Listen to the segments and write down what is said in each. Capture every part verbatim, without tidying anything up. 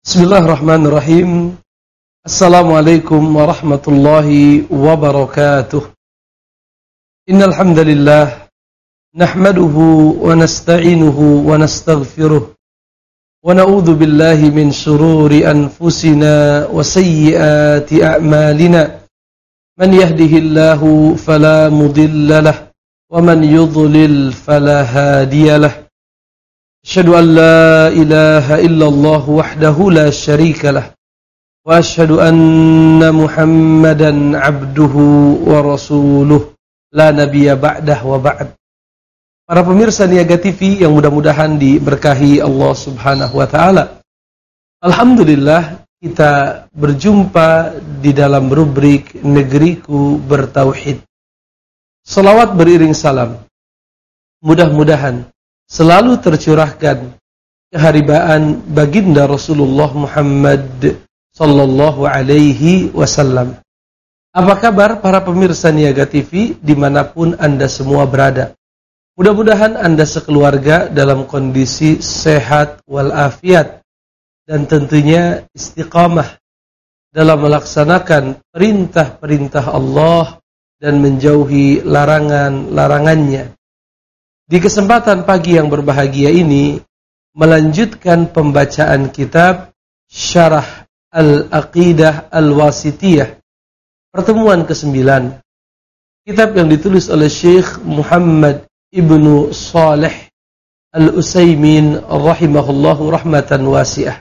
Bismillahirrahmanirrahim. Assalamualaikum warahmatullahi wabarakatuh. Innal hamdalillah nahmaduhu wa nasta'inuhu wa nastaghfiruh wa na'udzu billahi min shururi anfusina wa sayyiati a'malina. Man yahdihillahu fala mudilla lahu wa man yudlil fala hadiya lahu. Asyhadu an la ilaha illallah wahdahu la syarika lah wa asyhadu anna Muhammadan abduhu wa rasuluh la nabiyya ba'dah wa ba'd. Para pemirsa Niaga T V yang mudah-mudahan diberkahi Allah Subhanahu wa taala. Alhamdulillah kita berjumpa di dalam rubrik Negeriku Bertauhid. Salawat beriring salam mudah-mudahan selalu tercurahkan keharibaan baginda Rasulullah Muhammad sallallahu alaihi wasallam. Apa kabar para pemirsa Niaga T V dimanapun Anda semua berada? Mudah-mudahan Anda sekeluarga dalam kondisi sehat walafiat dan tentunya istiqamah dalam melaksanakan perintah-perintah Allah dan menjauhi larangan-larangannya. Di kesempatan pagi yang berbahagia ini, melanjutkan pembacaan kitab Syarah Al-Aqidah Al-Wasitiyah, pertemuan kesembilan. Kitab yang ditulis oleh Syekh Muhammad Ibnu Saleh Al-Utsaimin rahimahullahu rahmatan wasi'ah.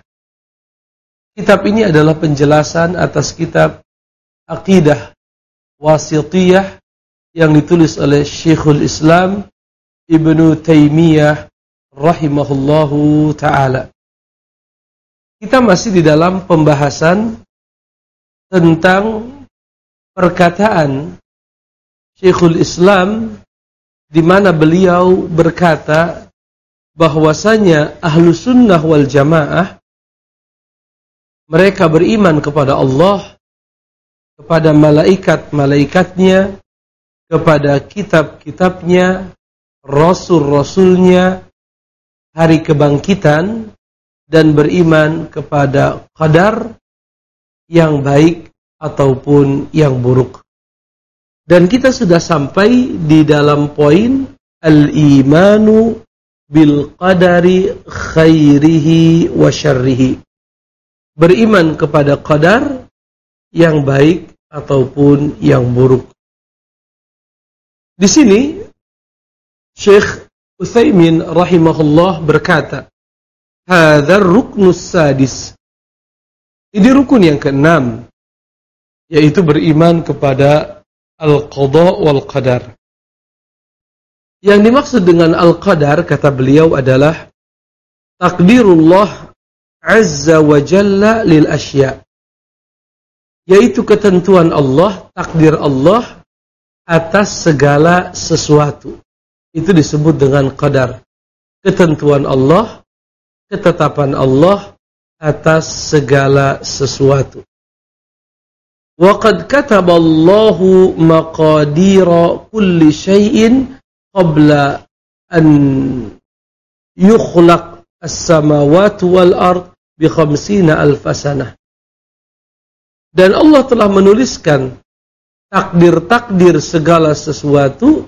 Kitab ini adalah penjelasan atas kitab Aqidah Wasitiyah yang ditulis oleh Syekhul Islam Ibnu Taimiyah rahimahullahu ta'ala. Kita masih di dalam pembahasan tentang perkataan Syekhul Islam di mana beliau berkata bahwasanya ahlu sunnah wal jamaah mereka beriman kepada Allah, kepada malaikat-malaikatnya, kepada kitab-kitabnya, Rasul-Rasulnya, hari kebangkitan, dan beriman kepada qadar yang baik ataupun yang buruk. Dan kita sudah sampai di dalam poin al-imanu bil qadari khairihi wa syarrihi. Beriman kepada qadar yang baik ataupun yang buruk. Di sini Syekh Utsaimin rahimahullah berkata, "Hadzal ruknus sadis." Ini rukun yang keenam, yaitu beriman kepada al-qada wal qadar. Yang dimaksud dengan al-qadar, kata beliau, adalah takdirullah azza wa jalla lil asya', yaitu ketentuan Allah, takdir Allah atas segala sesuatu. Itu disebut dengan qadar. Ketentuan Allah, ketetapan Allah atas segala sesuatu. Wa qad kataballahu maqadira kulli syai'in qabla an yukhlaq as-samawati wal ard bi khamsina alf sanah. Dan Allah telah menuliskan takdir-takdir segala sesuatu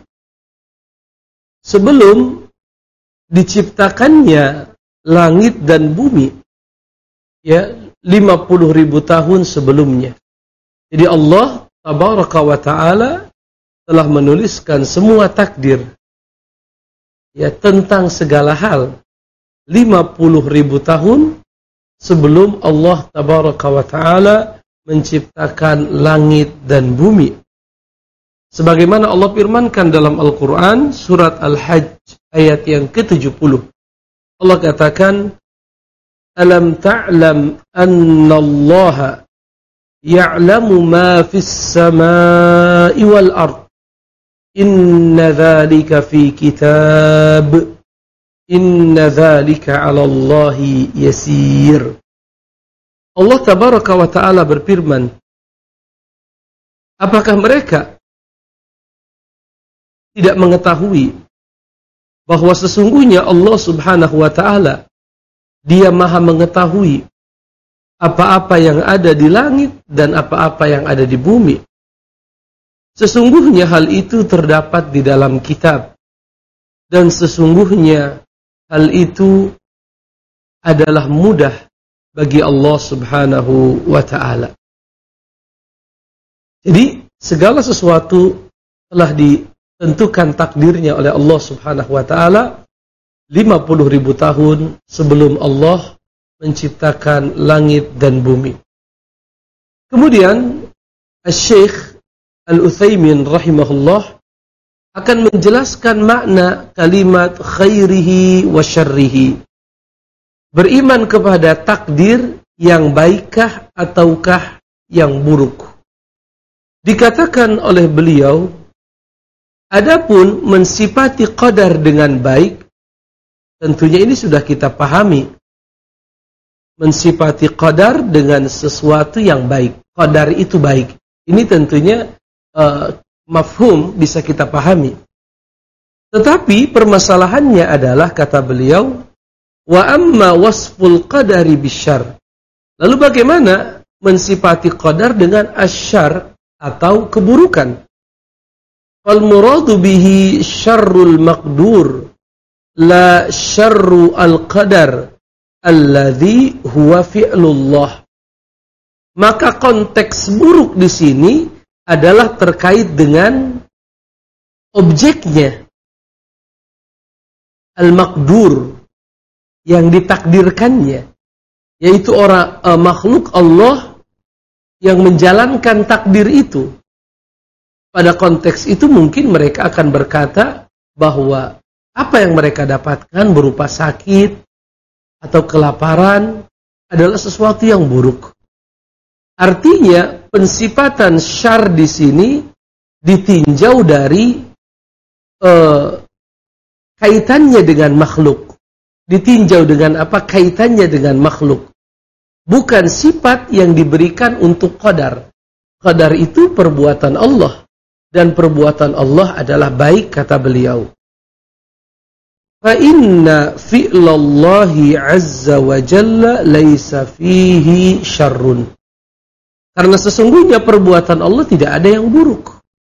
sebelum diciptakannya langit dan bumi, ya, lima puluh ribu tahun sebelumnya. Jadi Allah tabaraka wa ta'ala telah menuliskan semua takdir, ya, tentang segala hal lima puluh ribu tahun sebelum Allah tabaraka wa ta'ala menciptakan langit dan bumi. Sebagaimana Allah firmankan dalam Al-Quran, surat Al-Hajj ayat yang ke tujuh puluh. Allah katakan, "Alam ta'lam anna Allah ya'lamu ma fis samai wal ard. Inna dhalika fi kitab. Inna dhalika 'ala Allahi yasir." Allah tabaraka wa ta'ala berfirman, apakah mereka tidak mengetahui bahwa sesungguhnya Allah Subhanahu wa taala Dia Maha mengetahui apa-apa yang ada di langit dan apa-apa yang ada di bumi. Sesungguhnya hal itu terdapat di dalam kitab. Dan sesungguhnya hal itu adalah mudah bagi Allah Subhanahu wa ta'ala. Jadi segala sesuatu telah ditentukan takdirnya oleh Allah Subhanahu wa ta'ala lima puluh ribu tahun sebelum Allah menciptakan langit dan bumi. Kemudian Syekh Al-Utsaimin rahimahullah akan menjelaskan makna kalimat khairihi wa syarrihi. Beriman kepada takdir yang baikkah ataukah yang buruk. Dikatakan oleh beliau, adapun mensifati qadar dengan baik, tentunya ini sudah kita pahami. Mensifati qadar dengan sesuatu yang baik. Qadar itu baik. Ini tentunya uh, mafhum bisa kita pahami. Tetapi permasalahannya adalah, kata beliau, wa amma wasful qadari bisyarr. Lalu bagaimana mensifati qadar dengan asyarr atau keburukan? Al muradu bihi syarrul maqdur la syarru al qadar alladhi huwa fi'lullah. Maka konteks buruk di sini adalah terkait dengan objeknya, al-maqdur, yang ditakdirkannya, yaitu orang uh, makhluk Allah yang menjalankan takdir itu. Pada konteks itu mungkin mereka akan berkata bahwa apa yang mereka dapatkan berupa sakit atau kelaparan adalah sesuatu yang buruk. Artinya pensifatan syarr di sini ditinjau dari uh, kaitannya dengan makhluk. Ditinjau dengan apa? Kaitannya dengan makhluk. Bukan sifat yang diberikan untuk qadar. Qadar itu perbuatan Allah. Dan perbuatan Allah adalah baik, kata beliau. Fa inna fi'lallahi azza wa jalla laisa fihi syarrun. Karena sesungguhnya perbuatan Allah tidak ada yang buruk.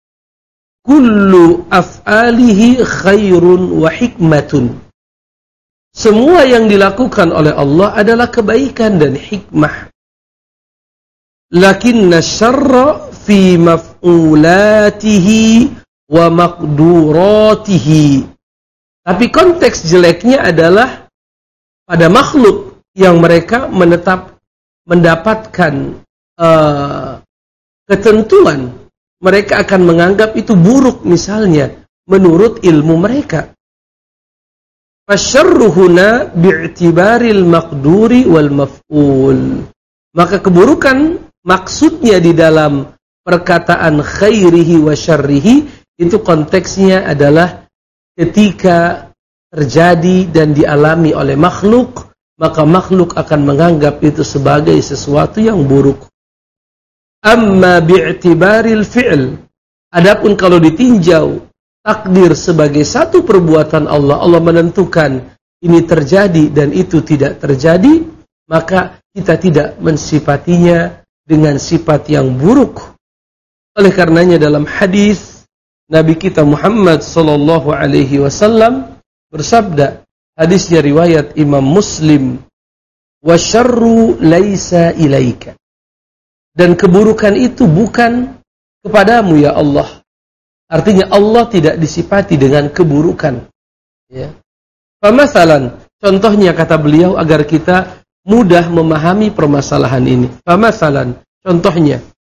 Kullu af'alihi khairun wa hikmatun. Semua yang dilakukan oleh Allah adalah kebaikan dan hikmah. Lakinna syarra fi maf'ulatihi wa maqduratihi. Tapi konteks jeleknya adalah pada makhluk yang mereka menetap mendapatkan uh, ketentuan. Mereka akan menganggap itu buruk misalnya menurut ilmu mereka. Fasyarru huna bi'tibaril maqduri wal maf'ul. Maka keburukan maksudnya di dalam perkataan khairihi wa syarrihi itu konteksnya adalah ketika terjadi dan dialami oleh makhluk, maka makhluk akan menganggap itu sebagai sesuatu yang buruk. Amma bi'tibaril fi'l. Adapun kalau ditinjau takdir sebagai satu perbuatan Allah, Allah menentukan ini terjadi dan itu tidak terjadi, maka kita tidak mensifatinya dengan sifat yang buruk. Oleh karenanya dalam hadis Nabi kita Muhammad sallallahu alaihi wasallam bersabda, hadisnya riwayat Imam Muslim, wa syarru laisa ilaika. Dan keburukan itu bukan kepadamu ya Allah. Artinya Allah tidak disifati dengan keburukan. Ya. Pamathalan, contohnya kata beliau agar kita mudah memahami permasalahan ini. Pamathalan, contohnya,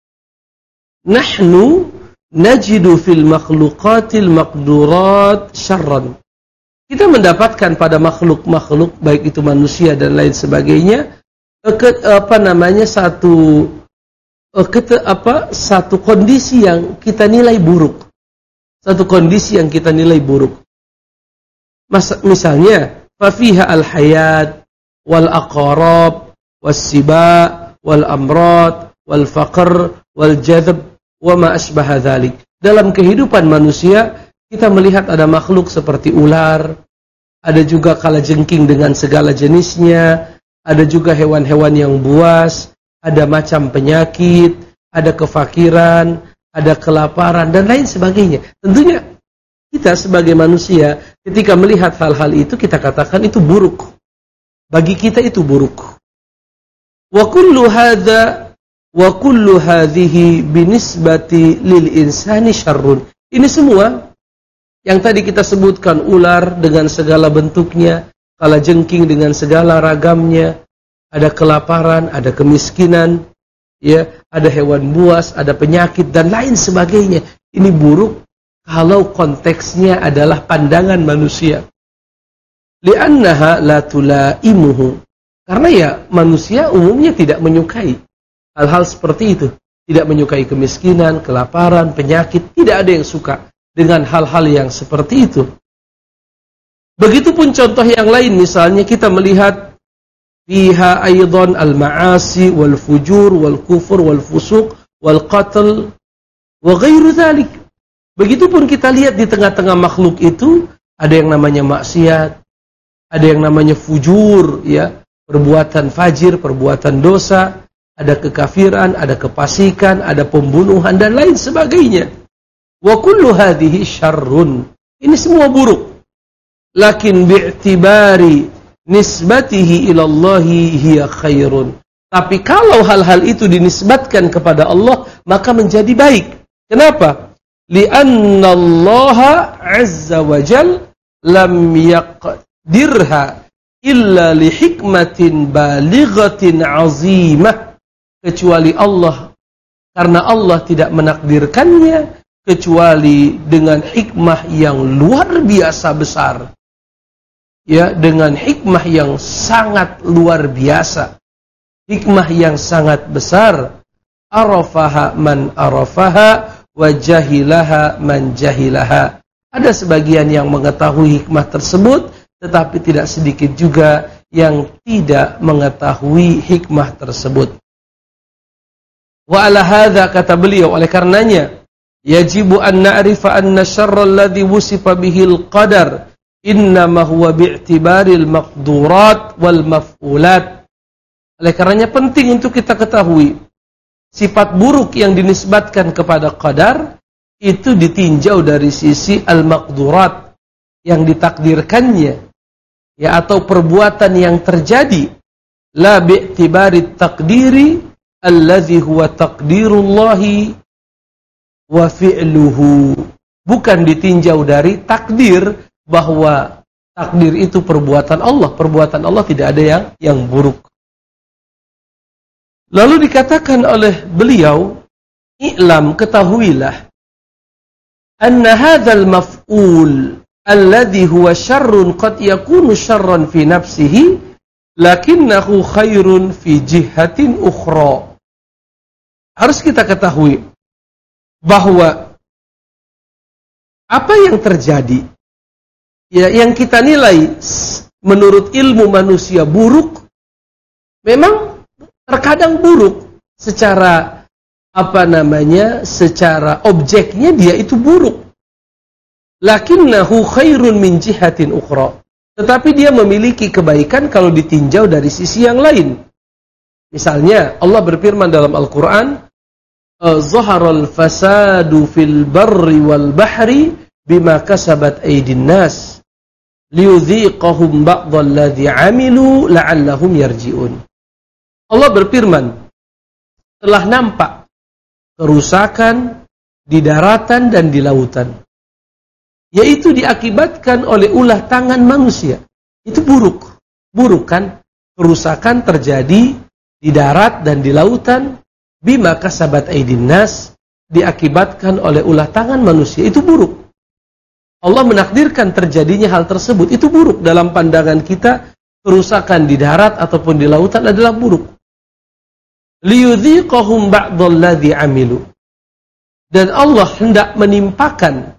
nahnu najidu fil makhluqatil maqdurat syarran. Kita mendapatkan pada makhluk-makhluk baik itu manusia dan lain sebagainya, ke, apa namanya satu ke, apa satu kondisi yang kita nilai buruk. Satu kondisi yang kita nilai buruk. Mas, misalnya, fafiha al-hayat, wal-aqarab, was-siba, wal-amrat, wal-faqr, wal-jadab, wa ma asbaha dhalik. Dalam kehidupan manusia, kita melihat ada makhluk seperti ular, ada juga kalajengking dengan segala jenisnya, ada juga hewan-hewan yang buas, ada macam penyakit, ada kefakiran, ada kelaparan, dan lain sebagainya. Tentunya kita sebagai manusia, ketika melihat hal-hal itu, kita katakan itu buruk. Bagi kita itu buruk. Wa kullu hadza wa kullu hadhihi binisbati lil insani syarrun. Ini semua yang tadi kita sebutkan, ular dengan segala bentuknya, kalajengking dengan segala ragamnya, ada kelaparan, ada kemiskinan, ya, ada hewan buas, ada penyakit dan lain sebagainya. Ini buruk kalau konteksnya adalah pandangan manusia. Li'annaha la tulaimuhu. Karena ya manusia umumnya tidak menyukai hal-hal seperti itu. Tidak menyukai kemiskinan, kelaparan, penyakit. Tidak ada yang suka dengan hal-hal yang seperti itu. Begitupun contoh yang lain, misalnya kita melihat fiha aidan al-ma'asi wal fujur wal kufur wal fusuq wal qatl wa ghairu dzalik. Begitupun kita lihat di tengah-tengah makhluk itu ada yang namanya maksiat, ada yang namanya fujur, ya, perbuatan fajir, perbuatan dosa, ada kekafiran, ada kefasikan, ada pembunuhan dan lain sebagainya. Wa kullu hadhihi syarrun. Ini semua buruk. Lakin bi'tibari nisbatihi ilallahi hiya khairun. Tapi kalau hal-hal itu dinisbatkan kepada Allah, maka menjadi baik. Kenapa? Li'anna Allah azza wa jal lam yaqdirha illa li hikmatin balighatin azimah. Kecuali Allah, karena Allah tidak menakdirkannya kecuali dengan hikmah yang luar biasa besar. Ya, dengan hikmah yang sangat luar biasa, hikmah yang sangat besar. Arafaha man arafaha wa jahilaha man jahilaha. Ada sebagian yang mengetahui hikmah tersebut, tetapi tidak sedikit juga yang tidak mengetahui hikmah tersebut. Wa ala hadza, kata beliau, oleh karenanya yajibu an na'rifa anna syarra alladhi wusifa bihil qadar innama huwa bi'tibaril maqdurat wal maf'ulat. Oleh karenanya penting untuk kita ketahui sifat buruk yang dinisbatkan kepada qadar itu ditinjau dari sisi al-maqdurat, yang ditakdirkannya, ya, atau perbuatan yang terjadi, la bi'tibarit taqdiri alladhi huwa taqdirullahi wa fi'luhu. Bukan ditinjau dari takdir, bahwa takdir itu perbuatan Allah. Perbuatan Allah tidak ada yang yang buruk. Lalu dikatakan oleh beliau, i'lam, ketahuilah, anna hadzal maf'ul alladhi huwa syarrun qad yakunu syarran fi nafsihi lakinnahu khairun fi jihatin ukhra. Harus kita ketahui bahwa apa yang terjadi, ya, yang kita nilai menurut ilmu manusia buruk, memang terkadang buruk secara apa namanya, secara objeknya dia itu buruk. Lakinnahu khairun min jihatin ukhra. Tetapi dia memiliki kebaikan kalau ditinjau dari sisi yang lain. Misalnya Allah berfirman dalam Al-Qur'an, "Zaharal fasadu fil barri wal bahri bima kasabat aydin nas liyudhiqahum ba'dalladzi 'amilu la'allahum yarji'un." Allah berfirman, telah nampak kerusakan di daratan dan di lautan, yaitu diakibatkan oleh ulah tangan manusia. Itu buruk. Buruk kan? Kerusakan terjadi di darat dan di lautan, bima kasabat aydin nas, diakibatkan oleh ulah tangan manusia. Itu buruk. Allah menakdirkan terjadinya hal tersebut. Itu buruk dalam pandangan kita. Kerusakan di darat ataupun di lautan adalah buruk. Liyudhiqahum ba'dalladzi 'amilu. Dan Allah hendak menimpakan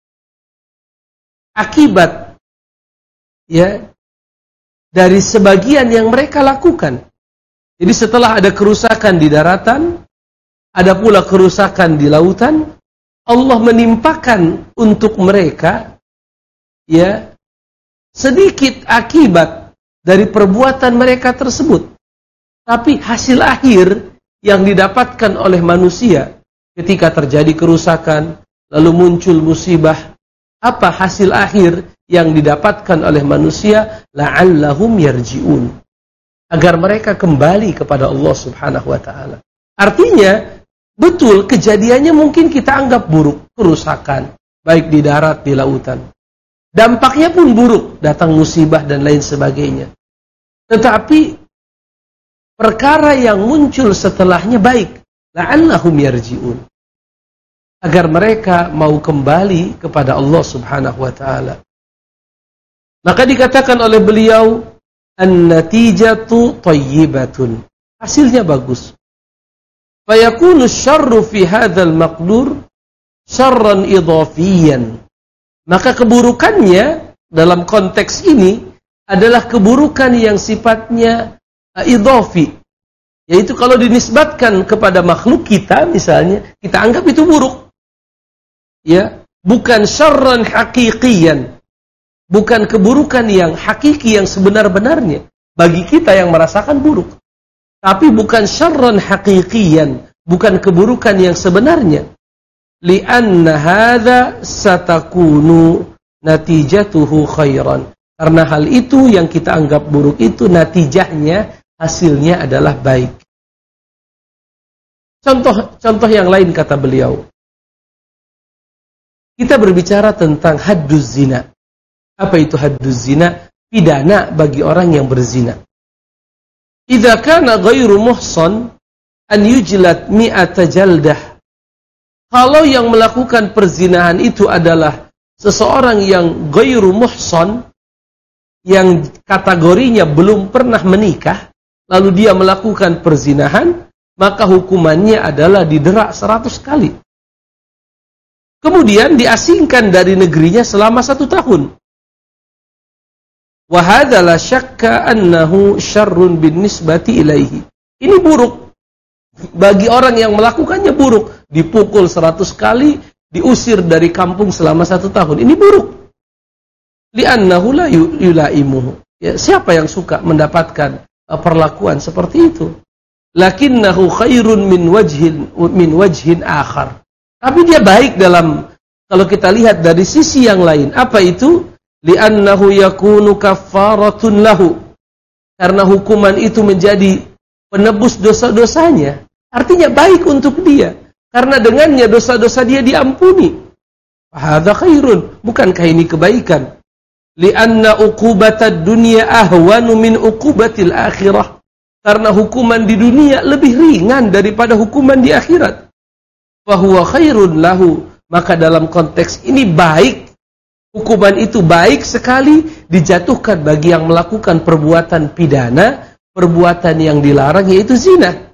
akibat, ya, dari sebagian yang mereka lakukan. Jadi setelah ada kerusakan di daratan, ada pula kerusakan di lautan, Allah menimpakan untuk mereka, ya, sedikit akibat dari perbuatan mereka tersebut. Tapi hasil akhir yang didapatkan oleh manusia ketika terjadi kerusakan, lalu muncul musibah, apa hasil akhir yang didapatkan oleh manusia? La'allahum yarji'un, agar mereka kembali kepada Allah Subhanahu wa taala. Artinya, betul kejadiannya mungkin kita anggap buruk, kerusakan, baik di darat, di lautan. Dampaknya pun buruk, datang musibah dan lain sebagainya. Tetapi perkara yang muncul setelahnya baik, la'allahum yarji'un, agar mereka mau kembali kepada Allah Subhanahu wa taala. Maka dikatakan oleh beliau, an-natijatu thayyibatun, hasilnya bagus. Fayakunu syarru fi hadzal maqdur syarran idhafiyan. Maka keburukannya dalam konteks ini adalah keburukan yang sifatnya idhafi. Yaitu kalau dinisbatkan kepada makhluk kita misalnya, kita anggap itu buruk. Ya, bukan syarran haqiqiyan. Bukan keburukan yang hakiki, yang sebenar-benarnya bagi kita yang merasakan buruk. Tapi bukan syarran haqiqiyan, bukan keburukan yang sebenarnya. Li'anna hadza satakunu natijatuhu khairan. Karena hal itu yang kita anggap buruk itu natijahnya, hasilnya adalah baik. Contoh contoh yang lain kata beliau. Kita berbicara tentang hadduz zina. Apa itu hadduz zina? Pidana bagi orang yang berzina. Idza kana ghairu muhsan an yujlad mi'ata jaldah. Kalau yang melakukan perzinahan itu adalah seseorang yang ghairu muhsan, yang kategorinya belum pernah menikah, lalu dia melakukan perzinahan, maka hukumannya adalah diderak seratus kali. Kemudian diasingkan dari negerinya selama satu tahun. Wa hadza la syakka annahu syarrun binisbati ilaihi. Ini buruk. Bagi orang yang melakukannya buruk. Dipukul seratus kali, diusir dari kampung selama satu tahun. Ini buruk. Li'annahu la yulaimuhu. Ya, siapa yang suka mendapatkan uh, perlakuan seperti itu? Lakinnahu khairun min wajhin min wajhin akhar. Tapi dia baik dalam, kalau kita lihat dari sisi yang lain. Apa itu? Li'annahu yakunu kaffaratun lahu. Karena hukuman itu menjadi penebus dosa-dosanya. Artinya baik untuk dia. Karena dengannya dosa-dosa dia diampuni. Hadza khairun. Bukankah ini kebaikan? Li'anna uqubatad dunya ahwanu min uqubatil akhirah. Karena hukuman di dunia lebih ringan daripada hukuman di akhirat. Fahuwa khairun lahu. Maka dalam konteks ini baik. Hukuman itu baik sekali dijatuhkan bagi yang melakukan perbuatan pidana, perbuatan yang dilarang, yaitu zina.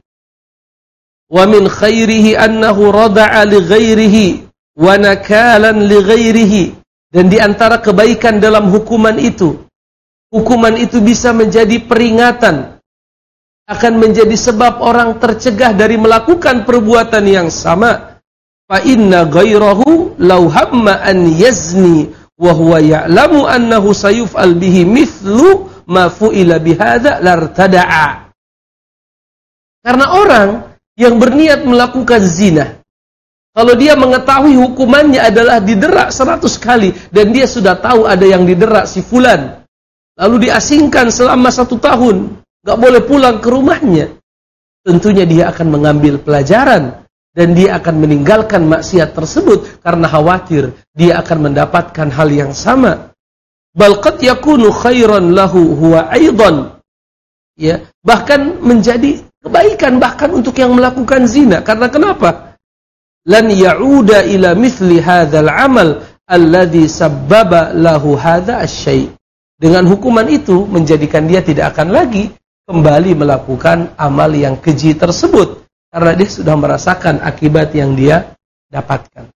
Wa min khairihi annahu rada'a li ghairihi wa nakalan li ghairihi. Dan di antara kebaikan dalam hukuman itu, hukuman itu bisa menjadi peringatan, akan menjadi sebab orang tercegah dari melakukan perbuatan yang sama. Fa inna ghairahu law hamma an yazni wa huwa ya'lamu annahu sayuf'al bihi mithlu ma fu'ila bihadza lartada'a. Karena orang yang berniat melakukan zina, kalau dia mengetahui hukumannya adalah diderak seratus kali, dan dia sudah tahu ada yang diderak si fulan, lalu diasingkan selama satu tahun, gak boleh pulang ke rumahnya, tentunya dia akan mengambil pelajaran, dan dia akan meninggalkan maksiat tersebut karena khawatir dia akan mendapatkan hal yang sama. Bal qad yakunu khairan lahu huwa aidan. Ya, bahkan menjadi kebaikan bahkan untuk yang melakukan zina. Karena kenapa? Lan ya'uda ila mithli hadzal amal alladhi sabbaba lahu hadza asy-syai'. Dengan hukuman itu menjadikan dia tidak akan lagi kembali melakukan amal yang keji tersebut. Karena dia sudah merasakan akibat yang dia dapatkan.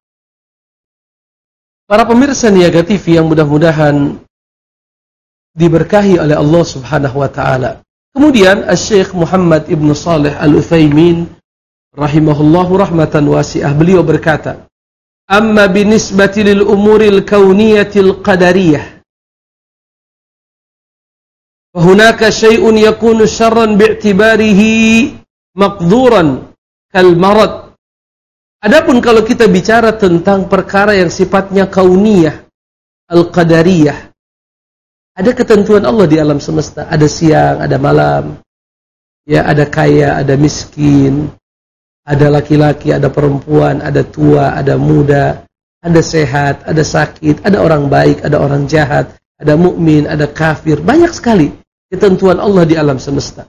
Para pemirsa Niaga T V yang mudah-mudahan diberkahi oleh Allah Subhanahu wa taala. Kemudian Asy-Syaikh Muhammad Ibn Shalih Al-Utsaimin rahimahullahu rahmatan wasi'ah, beliau berkata, "Amma binisbati lil umuril kauniyatil qadariyah." Wa hunaka syai'un yakunu syarran bi'tibarihi maqduran kal marad. Adapun kalau kita bicara tentang perkara yang sifatnya kauniyah, al-qadariyah, ada ketentuan Allah di alam semesta, ada siang, ada malam, ya, ada kaya, ada miskin, ada laki-laki, ada perempuan, ada tua, ada muda, ada sehat, ada sakit, ada orang baik, ada orang jahat, ada mukmin, ada kafir, banyak sekali ketentuan Allah di alam semesta.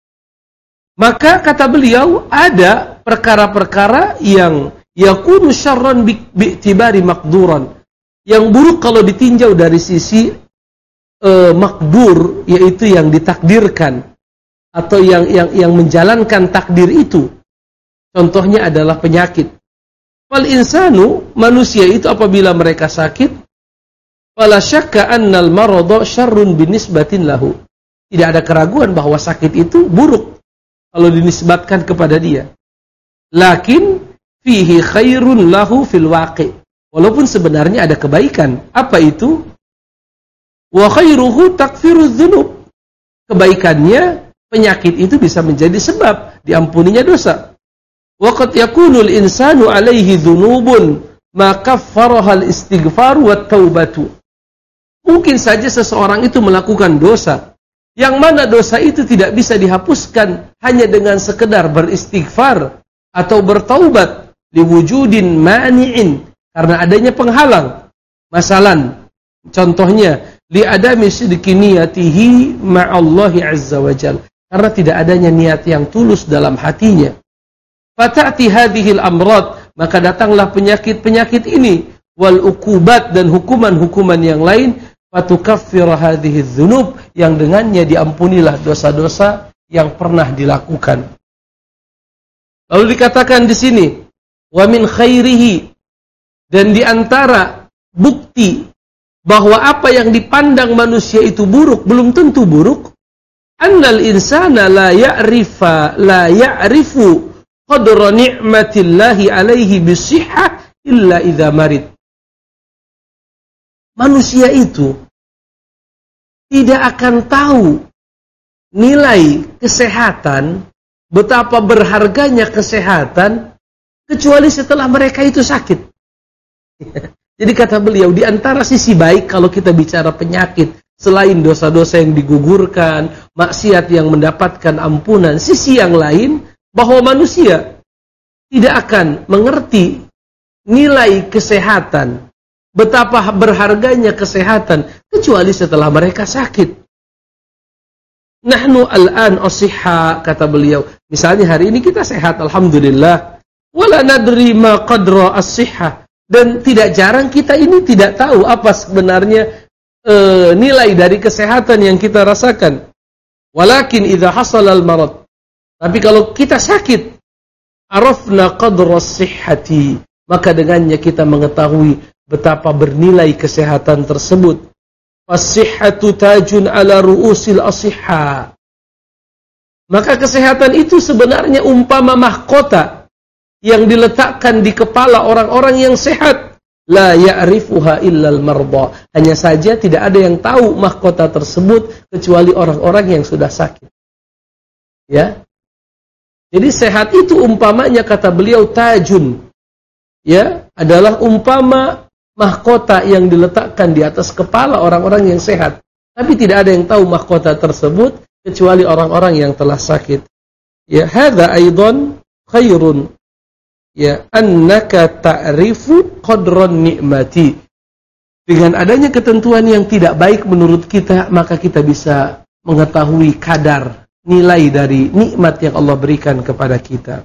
Maka kata beliau, ada perkara-perkara yang yakunu syarran bi'tibari maqduran, yang buruk kalau ditinjau dari sisi uh, makdur, yaitu yang ditakdirkan atau yang yang yang menjalankan takdir itu. Contohnya adalah penyakit. Wal insanu, manusia itu apabila mereka sakit, fala syakka annal marada syarrun binisbatin lahu. Tidak ada keraguan bahwa sakit itu buruk kalau dinisbatkan kepada dia. Lakin fihi khairun lahu fil waqi. Walaupun sebenarnya ada kebaikan. Apa itu? Wa khairuhu takfirudz dzunub. Kebaikannya, penyakit itu bisa menjadi sebab diampuninya dosa. Wa qad yakunul insanu alaihi dzunubun ma kaffaraha al-istighfar wat taubatu. Mungkin saja seseorang itu melakukan dosa yang mana dosa itu tidak bisa dihapuskan hanya dengan sekedar beristighfar atau bertaubat liwujudin mani'in, karena adanya penghalang. Masalan, contohnya li adami sidqi niyatihi ma'allahi azza wajal, karena tidak adanya niat yang tulus dalam hatinya. Fata'ti hadhil amrad, maka datanglah penyakit-penyakit ini, wal ukubat, dan hukuman-hukuman yang lain, fatukaffir hadhihi dzunub, yang dengannya diampunilah dosa-dosa yang pernah dilakukan. Lalu dikatakan di sini, wa min khairihi, dan di antara bukti bahwa apa yang dipandang manusia itu buruk belum tentu buruk, annal insana la ya'rifa la ya'rifu qadra ni'matillahi alaihi bisihhah illa idza marid. Manusia itu tidak akan tahu nilai kesehatan, betapa berharganya kesehatan, kecuali setelah mereka itu sakit. Jadi kata beliau, di antara sisi baik kalau kita bicara penyakit, selain dosa-dosa yang digugurkan, maksiat yang mendapatkan ampunan, sisi yang lain, bahwa manusia tidak akan mengerti nilai kesehatan, betapa berharganya kesehatan, kecuali setelah mereka sakit. Nahnu al-an asihha, kata beliau. Misalnya hari ini kita sehat, alhamdulillah. Wala nadri ma qadra as-sihha. Dan tidak jarang kita ini tidak tahu apa sebenarnya e, nilai dari kesehatan yang kita rasakan. Walakin idza hasala al-marad. Tapi kalau kita sakit, arafna qadra as-sihhati, maka dengannya kita mengetahui betapa bernilai kesehatan tersebut. As-sihhatu tajun ala ru'usil asihha. Maka kesehatan itu sebenarnya umpama mahkota yang diletakkan di kepala orang-orang yang sehat. La ya'rifuha illal marda. Hanya saja tidak ada yang tahu mahkota tersebut kecuali orang-orang yang sudah sakit. Ya. Jadi sehat itu umpamanya, kata beliau, tajun. Ya, adalah umpama mahkota yang diletakkan di atas kepala orang-orang yang sehat. Tapi tidak ada yang tahu mahkota tersebut kecuali orang-orang yang telah sakit. Ya, hadza aidan khairun. Ya, annaka ta'rifu qadran ni'mati. Dengan adanya ketentuan yang tidak baik menurut kita, maka kita bisa mengetahui kadar nilai dari nikmat yang Allah berikan kepada kita.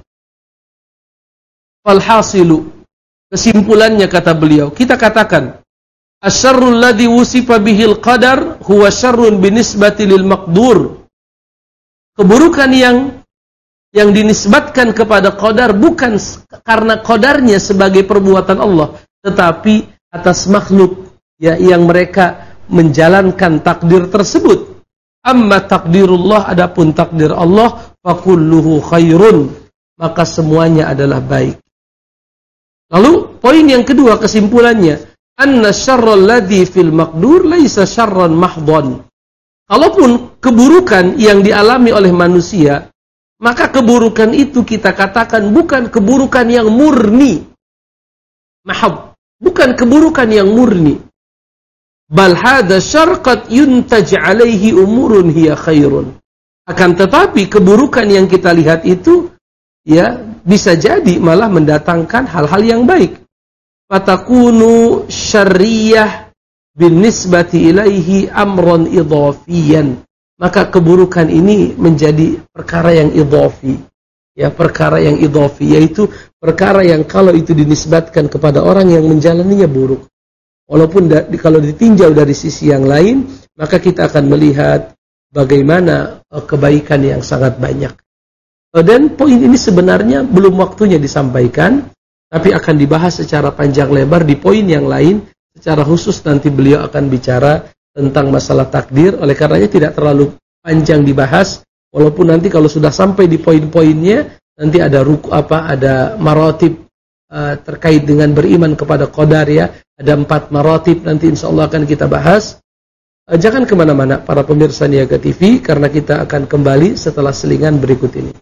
Falhasilu, kesimpulannya kata beliau, kita katakan asyarrul ladzi wusifa bihil qadar huwa syarrun binisbati lil maqdur. Keburukan yang yang dinisbatkan kepada qadar bukan karena qadarnya sebagai perbuatan Allah, tetapi atas makhluk ya yang mereka menjalankan takdir tersebut. Amma takdirullah, adapun takdir Allah, fakulluhu khairun, maka semuanya adalah baik. Lalu poin yang kedua, kesimpulannya, anna syarral ladzi fil maqdur laisa syarran mahdhan. Kalaupun keburukan yang dialami oleh manusia, maka keburukan itu kita katakan bukan keburukan yang murni. Mahab, bukan keburukan yang murni. Bal hadza syarqat yuntaj alaihi umurun hiya khairun. Akan tetapi keburukan yang kita lihat itu ya bisa jadi malah mendatangkan hal-hal yang baik. Fatakunu syarriyah binisbati ilaihi amron idhafiyan. Maka keburukan ini menjadi perkara yang idhafi. Ya, perkara yang idhafi yaitu perkara yang kalau itu dinisbatkan kepada orang yang menjalaninya buruk. Walaupun da, kalau ditinjau dari sisi yang lain, maka kita akan melihat bagaimana uh, kebaikan yang sangat banyak. Uh, dan poin ini sebenarnya belum waktunya disampaikan, tapi akan dibahas secara panjang lebar di poin yang lain. Secara khusus nanti beliau akan bicara tentang masalah takdir. Oleh karenanya tidak terlalu panjang dibahas. Walaupun nanti kalau sudah sampai di poin-poinnya, nanti ada ruku apa, ada maratib uh, terkait dengan beriman kepada qadar ya. Ada empat maratib nanti insya Allah akan kita bahas. Uh, jangan kemana-mana para pemirsa Niaga T V, karena kita akan kembali setelah selingan berikut ini.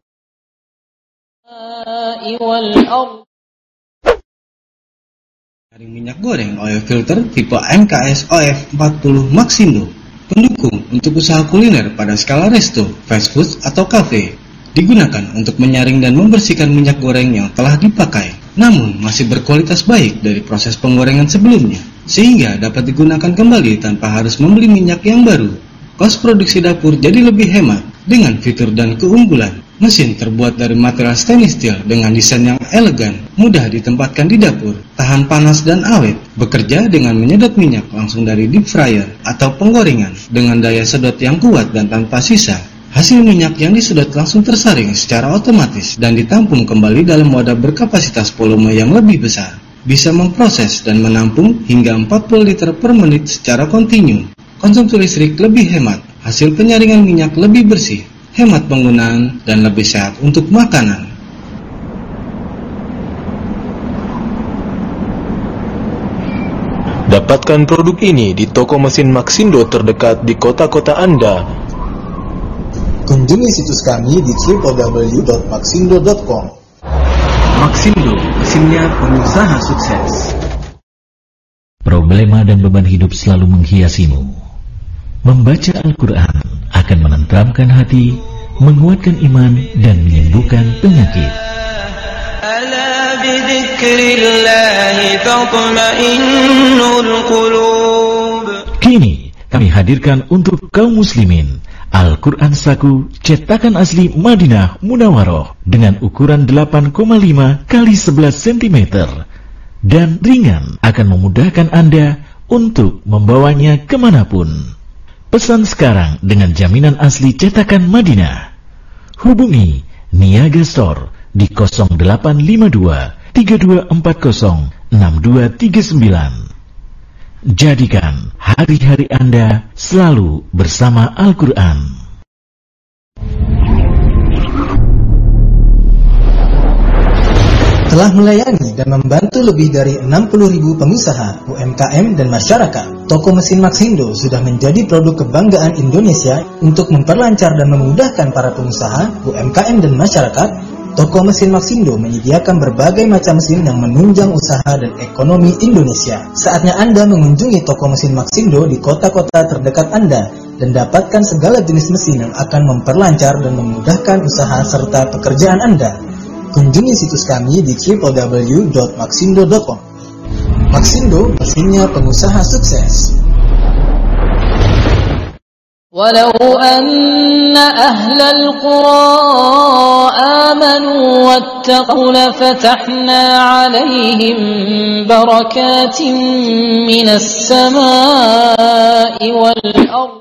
Minyak goreng oil filter tipe M K S O F empat puluh Maxindo, pendukung untuk usaha kuliner pada skala resto, fast food atau cafe. Digunakan untuk menyaring dan membersihkan minyak goreng yang telah dipakai, namun masih berkualitas baik dari proses penggorengan sebelumnya, sehingga dapat digunakan kembali tanpa harus membeli minyak yang baru. Kos produksi dapur jadi lebih hemat dengan fitur dan keunggulan. Mesin terbuat dari material stainless steel dengan desain yang elegan, mudah ditempatkan di dapur, tahan panas dan awet, bekerja dengan menyedot minyak langsung dari deep fryer atau penggorengan dengan daya sedot yang kuat dan tanpa sisa. Hasil minyak yang disedot langsung tersaring secara otomatis dan ditampung kembali dalam wadah berkapasitas volume yang lebih besar. Bisa memproses dan menampung hingga empat puluh liter per menit secara kontinu. Konsumsi listrik lebih hemat, hasil penyaringan minyak lebih bersih, hemat penggunaan, dan lebih sehat untuk makanan. Dapatkan produk ini di toko mesin Maxindo terdekat di kota-kota Anda. Kunjungi situs kami di w w w dot maxindo dot com. Maxindo, mesinnya pengusaha sukses. Problema dan beban hidup selalu menghiasimu. Membaca Al-Quran akan menenteramkan hati, menguatkan iman, dan menyembuhkan penyakit. Kini kami hadirkan untuk kaum muslimin Al-Quran Saku cetakan asli Madinah Munawwaroh dengan ukuran delapan koma lima kali sebelas sentimeter dan ringan, akan memudahkan Anda untuk membawanya kemanapun. Pesan sekarang dengan jaminan asli cetakan Madinah. Hubungi Niaga Store di nol delapan lima dua tiga dua empat nol enam dua tiga sembilan. Jadikan hari-hari Anda selalu bersama Al-Quran. Telah melayani dan membantu lebih dari enam puluh ribu pengusaha, U M K M, dan masyarakat. Toko mesin Maxindo sudah menjadi produk kebanggaan Indonesia untuk memperlancar dan memudahkan para pengusaha, U M K M, dan masyarakat. Toko mesin Maxindo menyediakan berbagai macam mesin yang menunjang usaha dan ekonomi Indonesia. Saatnya Anda mengunjungi toko mesin Maxindo di kota-kota terdekat Anda dan dapatkan segala jenis mesin yang akan memperlancar dan memudahkan usaha serta pekerjaan Anda. Kunjungi situs kami di w w w dot maxindo dot com. Maxindo, mesinnya pengusaha sukses. Walau anna ahlal qura amanu wattaqu lafatahna alaihim barakatin minas samai wal ardh.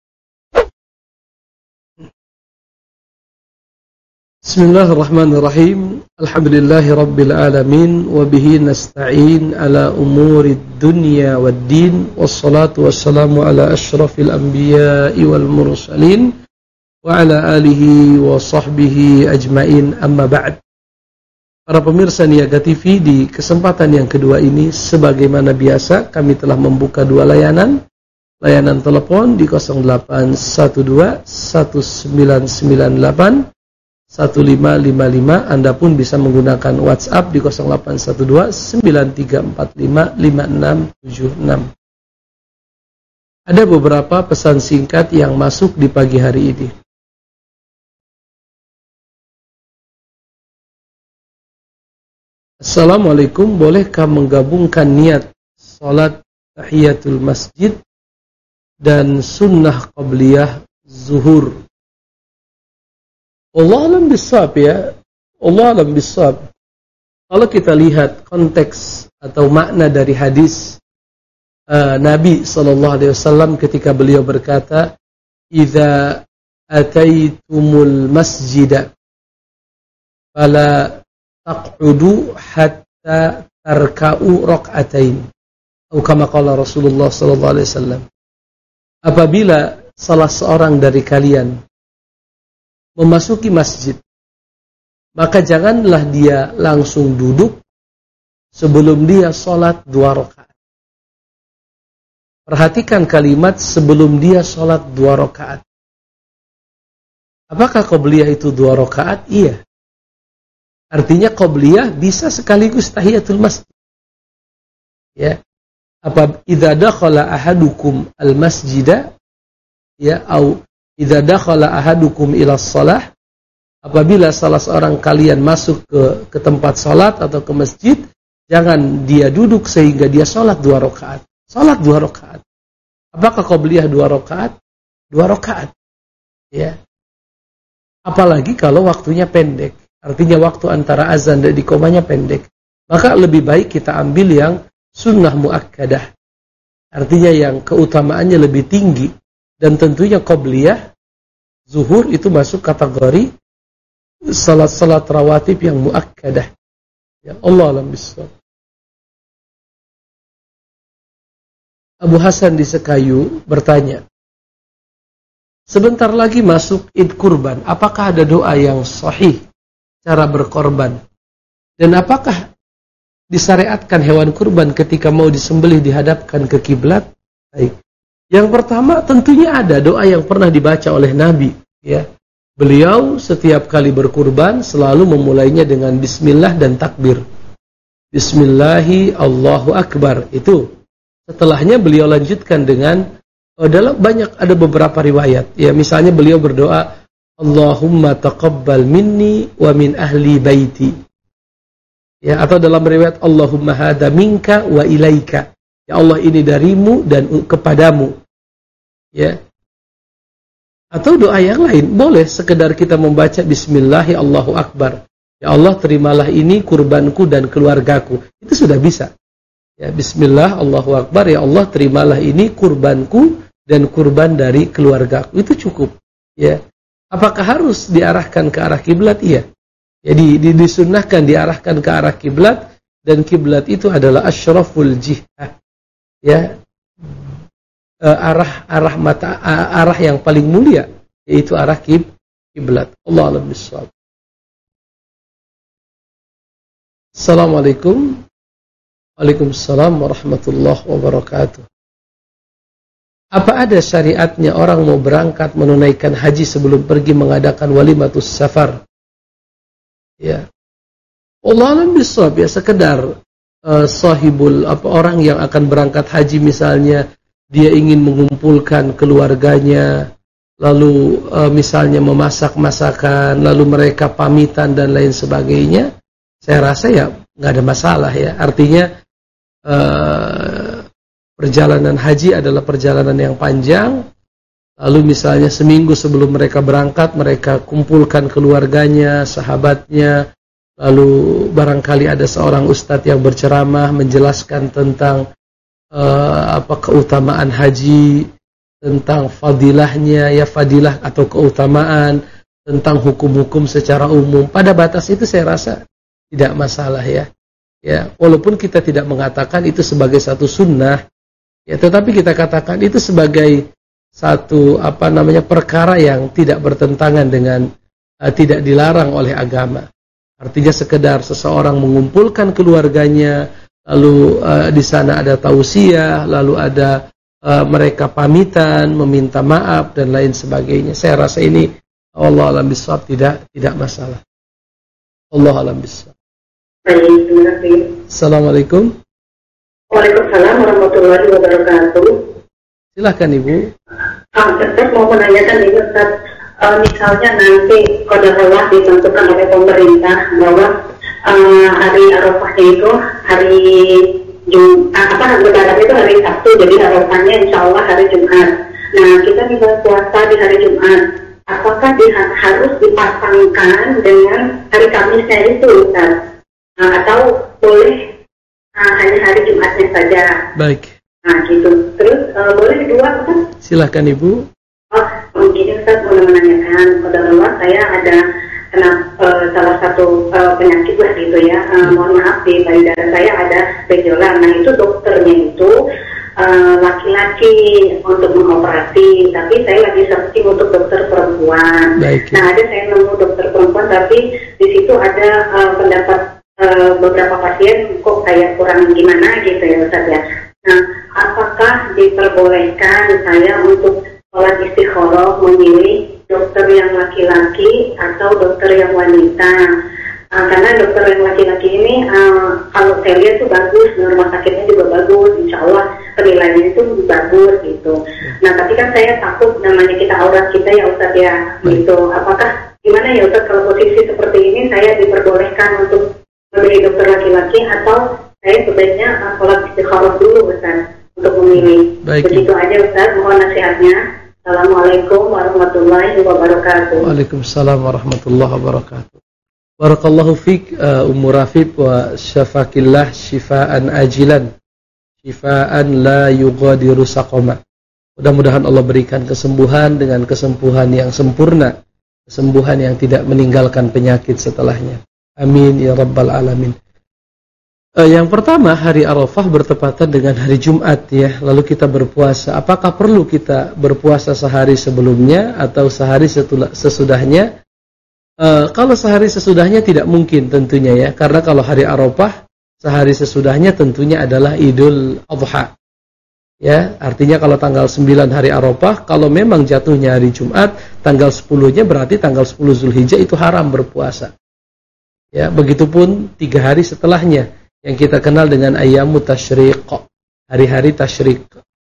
Bismillahirrahmanirrahim. Alhamdulillahi rabbil alamin wa bihi nasta'in ala umurid dunya waddin, wassalatu wassalamu ala asyrafil anbiya'i wal mursalin wa ala alihi wa sahbihi ajmain, amma ba'd. Para pemirsa Niaga T V, di kesempatan yang kedua ini sebagaimana biasa kami telah membuka dua layanan. layanan telepon di nol delapan satu dua satu sembilan sembilan delapan satu lima lima lima. Anda pun bisa menggunakan WhatsApp di nol delapan satu dua sembilan tiga empat lima lima enam tujuh enam. Ada beberapa pesan singkat yang masuk di pagi hari ini. Assalamualaikum, bolehkah menggabungkan niat salat tahiyatul masjid dan sunnah qabliyah zuhur? Allah alam bisawab ya. Allah alam bisawab. Kalau kita lihat konteks atau makna dari hadis uh, Nabi sallallahu alaihi wasallam ketika beliau berkata, "Idza ataitumul masjida fala taq'udu hatta tarka'u rak'atain." Atau kama qala Rasulullah sallallahu alaihi wasallam. Apabila salah seorang dari kalian memasuki masjid, maka janganlah dia langsung duduk sebelum dia salat dua rakaat. Perhatikan kalimat sebelum dia salat dua rakaat. Apakah qabliyah itu dua rakaat? Iya. Artinya qabliyah bisa sekaligus tahiyatul masjid. Ya. Apa idza dakhala ahadukum al-masjida ya au idza dakhala ahadukum ila shalah, apabila salah seorang kalian masuk ke ke tempat salat atau ke masjid, jangan dia duduk sehingga dia salat dua rakaat. Salat dua rakaat. Apakah qabliyah dua rakaat? Dua rakaat. Ya. Apalagi kalau waktunya pendek. Artinya waktu antara azan dan iqamahnya pendek. Maka lebih baik kita ambil yang sunnah muakkadah. Artinya yang keutamaannya lebih tinggi. Dan tentunya qabliyah, zuhur itu masuk kategori salat-salat rawatib yang muakkadah. Ya Allah alam bisawab. Abu Hasan di Sekayu bertanya, sebentar lagi masuk Id Kurban, apakah ada doa yang sahih cara berkorban? Dan apakah disyariatkan hewan kurban ketika mau disembelih dihadapkan ke kiblat? Baik. Yang pertama tentunya ada doa yang pernah dibaca oleh Nabi, ya. Beliau setiap kali berkurban selalu memulainya dengan bismillah dan takbir. Bismillahi Allahu Akbar. Itu. Setelahnya beliau lanjutkan dengan oh, dalam banyak ada beberapa riwayat. Ya, misalnya beliau berdoa, Allahumma taqabbal minni wa min ahli baiti. Ya, atau dalam riwayat Allahumma hadza minka wa ilaika. Ya Allah, ini darimu dan kepadamu. Ya. Atau doa yang lain, boleh sekedar kita membaca Bismillahi Allahu Akbar. Ya Allah, terimalah ini kurbanku dan keluargaku. Itu sudah bisa. Ya, Bismillah Allahu Akbar, ya Allah, terimalah ini kurbanku dan kurban dari keluargaku. Itu cukup. Ya. Apakah harus diarahkan ke arah kiblat? Iya. Jadi disunnahkan diarahkan ke arah kiblat, dan kiblat itu adalah asyraful jihah. Ya. E, arah arah mata arah yang paling mulia, yaitu arah kiblat. Allah a'lam bishawab. Assalamualaikum. Waalaikumsalam warahmatullahi wabarakatuh. Apa ada syariatnya orang mau berangkat menunaikan haji sebelum pergi mengadakan walimatus safar? Ya. Allah a'lam bishawab, ya, sekedar uh, sahibul apa orang yang akan berangkat haji misalnya dia ingin mengumpulkan keluarganya, lalu uh, misalnya memasak masakan, lalu mereka pamitan dan lain sebagainya. Saya rasa ya nggak ada masalah, ya. Artinya Uh, perjalanan haji adalah perjalanan yang panjang. Lalu misalnya seminggu sebelum mereka berangkat, mereka kumpulkan keluarganya, sahabatnya. Lalu barangkali ada seorang ustadz yang berceramah menjelaskan tentang uh, apa keutamaan haji, tentang fadilahnya, ya fadilah atau keutamaan, tentang hukum-hukum secara umum. Pada batas itu saya rasa tidak masalah, ya. Ya, walaupun kita tidak mengatakan itu sebagai satu sunnah, ya, tetapi kita katakan itu sebagai satu apa namanya perkara yang tidak bertentangan dengan uh, tidak dilarang oleh agama. Artinya sekedar seseorang mengumpulkan keluarganya, lalu uh, di sana ada tausiah, lalu ada uh, mereka pamitan, meminta maaf dan lain sebagainya. Saya rasa ini Allah alam bisawab tidak tidak masalah. Allah alam bisawab. Baik, terima kasih. Assalamualaikum. Waalaikumsalam warahmatullahi wabarakatuh. Silahkan Ibu. Ah, Ustaz mau menanyakan ini Ustaz, uh, misalnya nanti qadarullah ditentukan oleh pemerintah bahwa uh, hari Arafahnya itu hari Jum, uh, apa lebaran itu hari Sabtu, jadi Arafahnya insya Allah hari Jumat. Nah, kita bisa puasa di hari Jumat. Apakah di, harus dipasangkan dengan hari Kamisnya itu Ustaz? Uh, atau boleh uh, hanya hari Jumatnya saja? Baik. Nah gitu. Terus uh, boleh kedua Ustaz? Silahkan Ibu. Oh mungkin Ustaz mau menanyakan, qadarullah saya ada kena uh, salah satu uh, penyakit lah gitu ya. Uh, mohon maaf di payudara saya ada benjolan. Nah itu dokternya itu uh, laki-laki untuk mengoperasi, tapi saya lagi searching untuk dokter perempuan. Baik. Nah ada saya nemu dokter perempuan, tapi di situ ada uh, pendapat uh, beberapa pasien kok kayak kurang gimana gitu ya Ustaz ya. Nah, apakah diperbolehkan saya untuk sholat istikharah memilih dokter yang laki-laki atau dokter yang wanita? Uh, karena dokter yang laki-laki ini uh, kalau saya lihat tuh bagus, rumah sakitnya juga bagus, insya Allah penilaiannya itu bagus gitu. Nah, tapi kan saya takut namanya kita aurat kita ya Ustaz ya, gitu. Apakah gimana ya Ustaz kalau posisi seperti ini saya diperbolehkan untuk memilih dokter laki-laki atau saya sebaiknya uh, sholat istikharah dulu Ustaz untuk memilih? Baik. Begitu aja Ustaz, mohon nasihatnya. Assalamualaikum warahmatullahi wabarakatuh. Waalaikumsalam warahmatullahi wabarakatuh. Barakallahu fiik uh, Ummu Rafiq wa syafakillah syifaan ajilan, syifaan la yughadiru saqama. Mudah-mudahan Allah berikan kesembuhan dengan kesembuhan yang sempurna, kesembuhan yang tidak meninggalkan penyakit setelahnya. Amin ya rabbal alamin. Uh, yang pertama, hari Arafah bertepatan dengan hari Jumat ya. Lalu kita berpuasa. Apakah perlu kita berpuasa sehari sebelumnya atau sehari sesudahnya? Uh, kalau sehari sesudahnya tidak mungkin tentunya ya. Karena kalau hari Arafah, sehari sesudahnya tentunya adalah Idul Adha. Ya, artinya kalau tanggal sembilan hari Arafah, kalau memang jatuhnya hari Jumat, tanggal sepuluh-nya berarti tanggal sepuluh Zulhijjah itu haram berpuasa. Ya, begitupun tiga hari setelahnya, yang kita kenal dengan ayyamu tasyriq, hari-hari tasyriq.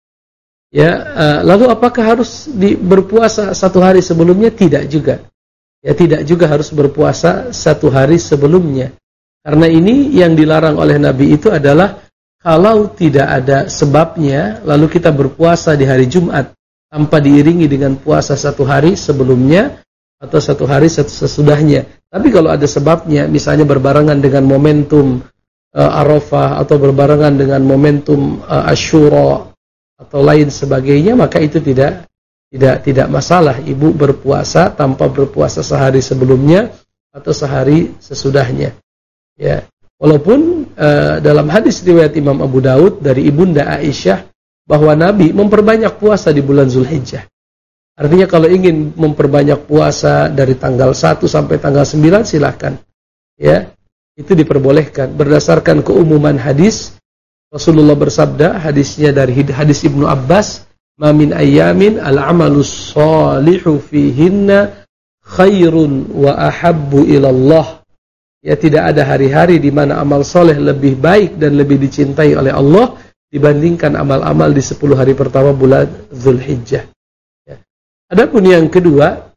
Ya, uh, lalu apakah harus di, berpuasa satu hari sebelumnya? Tidak juga. Ya, tidak juga harus berpuasa satu hari sebelumnya. Karena ini yang dilarang oleh Nabi itu adalah kalau tidak ada sebabnya, lalu kita berpuasa di hari Jumat tanpa diiringi dengan puasa satu hari sebelumnya atau satu hari sesudahnya. Tapi kalau ada sebabnya, misalnya berbarengan dengan momentum Uh, Arafah atau berbarengan dengan momentum uh, Asyura atau lain sebagainya, maka itu tidak tidak tidak masalah ibu berpuasa tanpa berpuasa sehari sebelumnya atau sehari sesudahnya. Ya, walaupun uh, dalam hadis riwayat Imam Abu Daud dari Ibunda Aisyah bahwa Nabi memperbanyak puasa di bulan Zulhijjah. Artinya kalau ingin memperbanyak puasa dari tanggal satu sampai tanggal sembilan silahkan. Ya. Itu diperbolehkan berdasarkan keumuman hadis. Rasulullah bersabda, hadisnya dari hadis Ibnu Abbas, "Ma min ayyamin al-amalus shalihu fihinna khairun wa ahabbu ilallah." Ya, tidak ada hari-hari di mana amal soleh lebih baik dan lebih dicintai oleh Allah dibandingkan amal-amal di sepuluh hari pertama bulan Zulhijjah. Ya. Adapun yang kedua,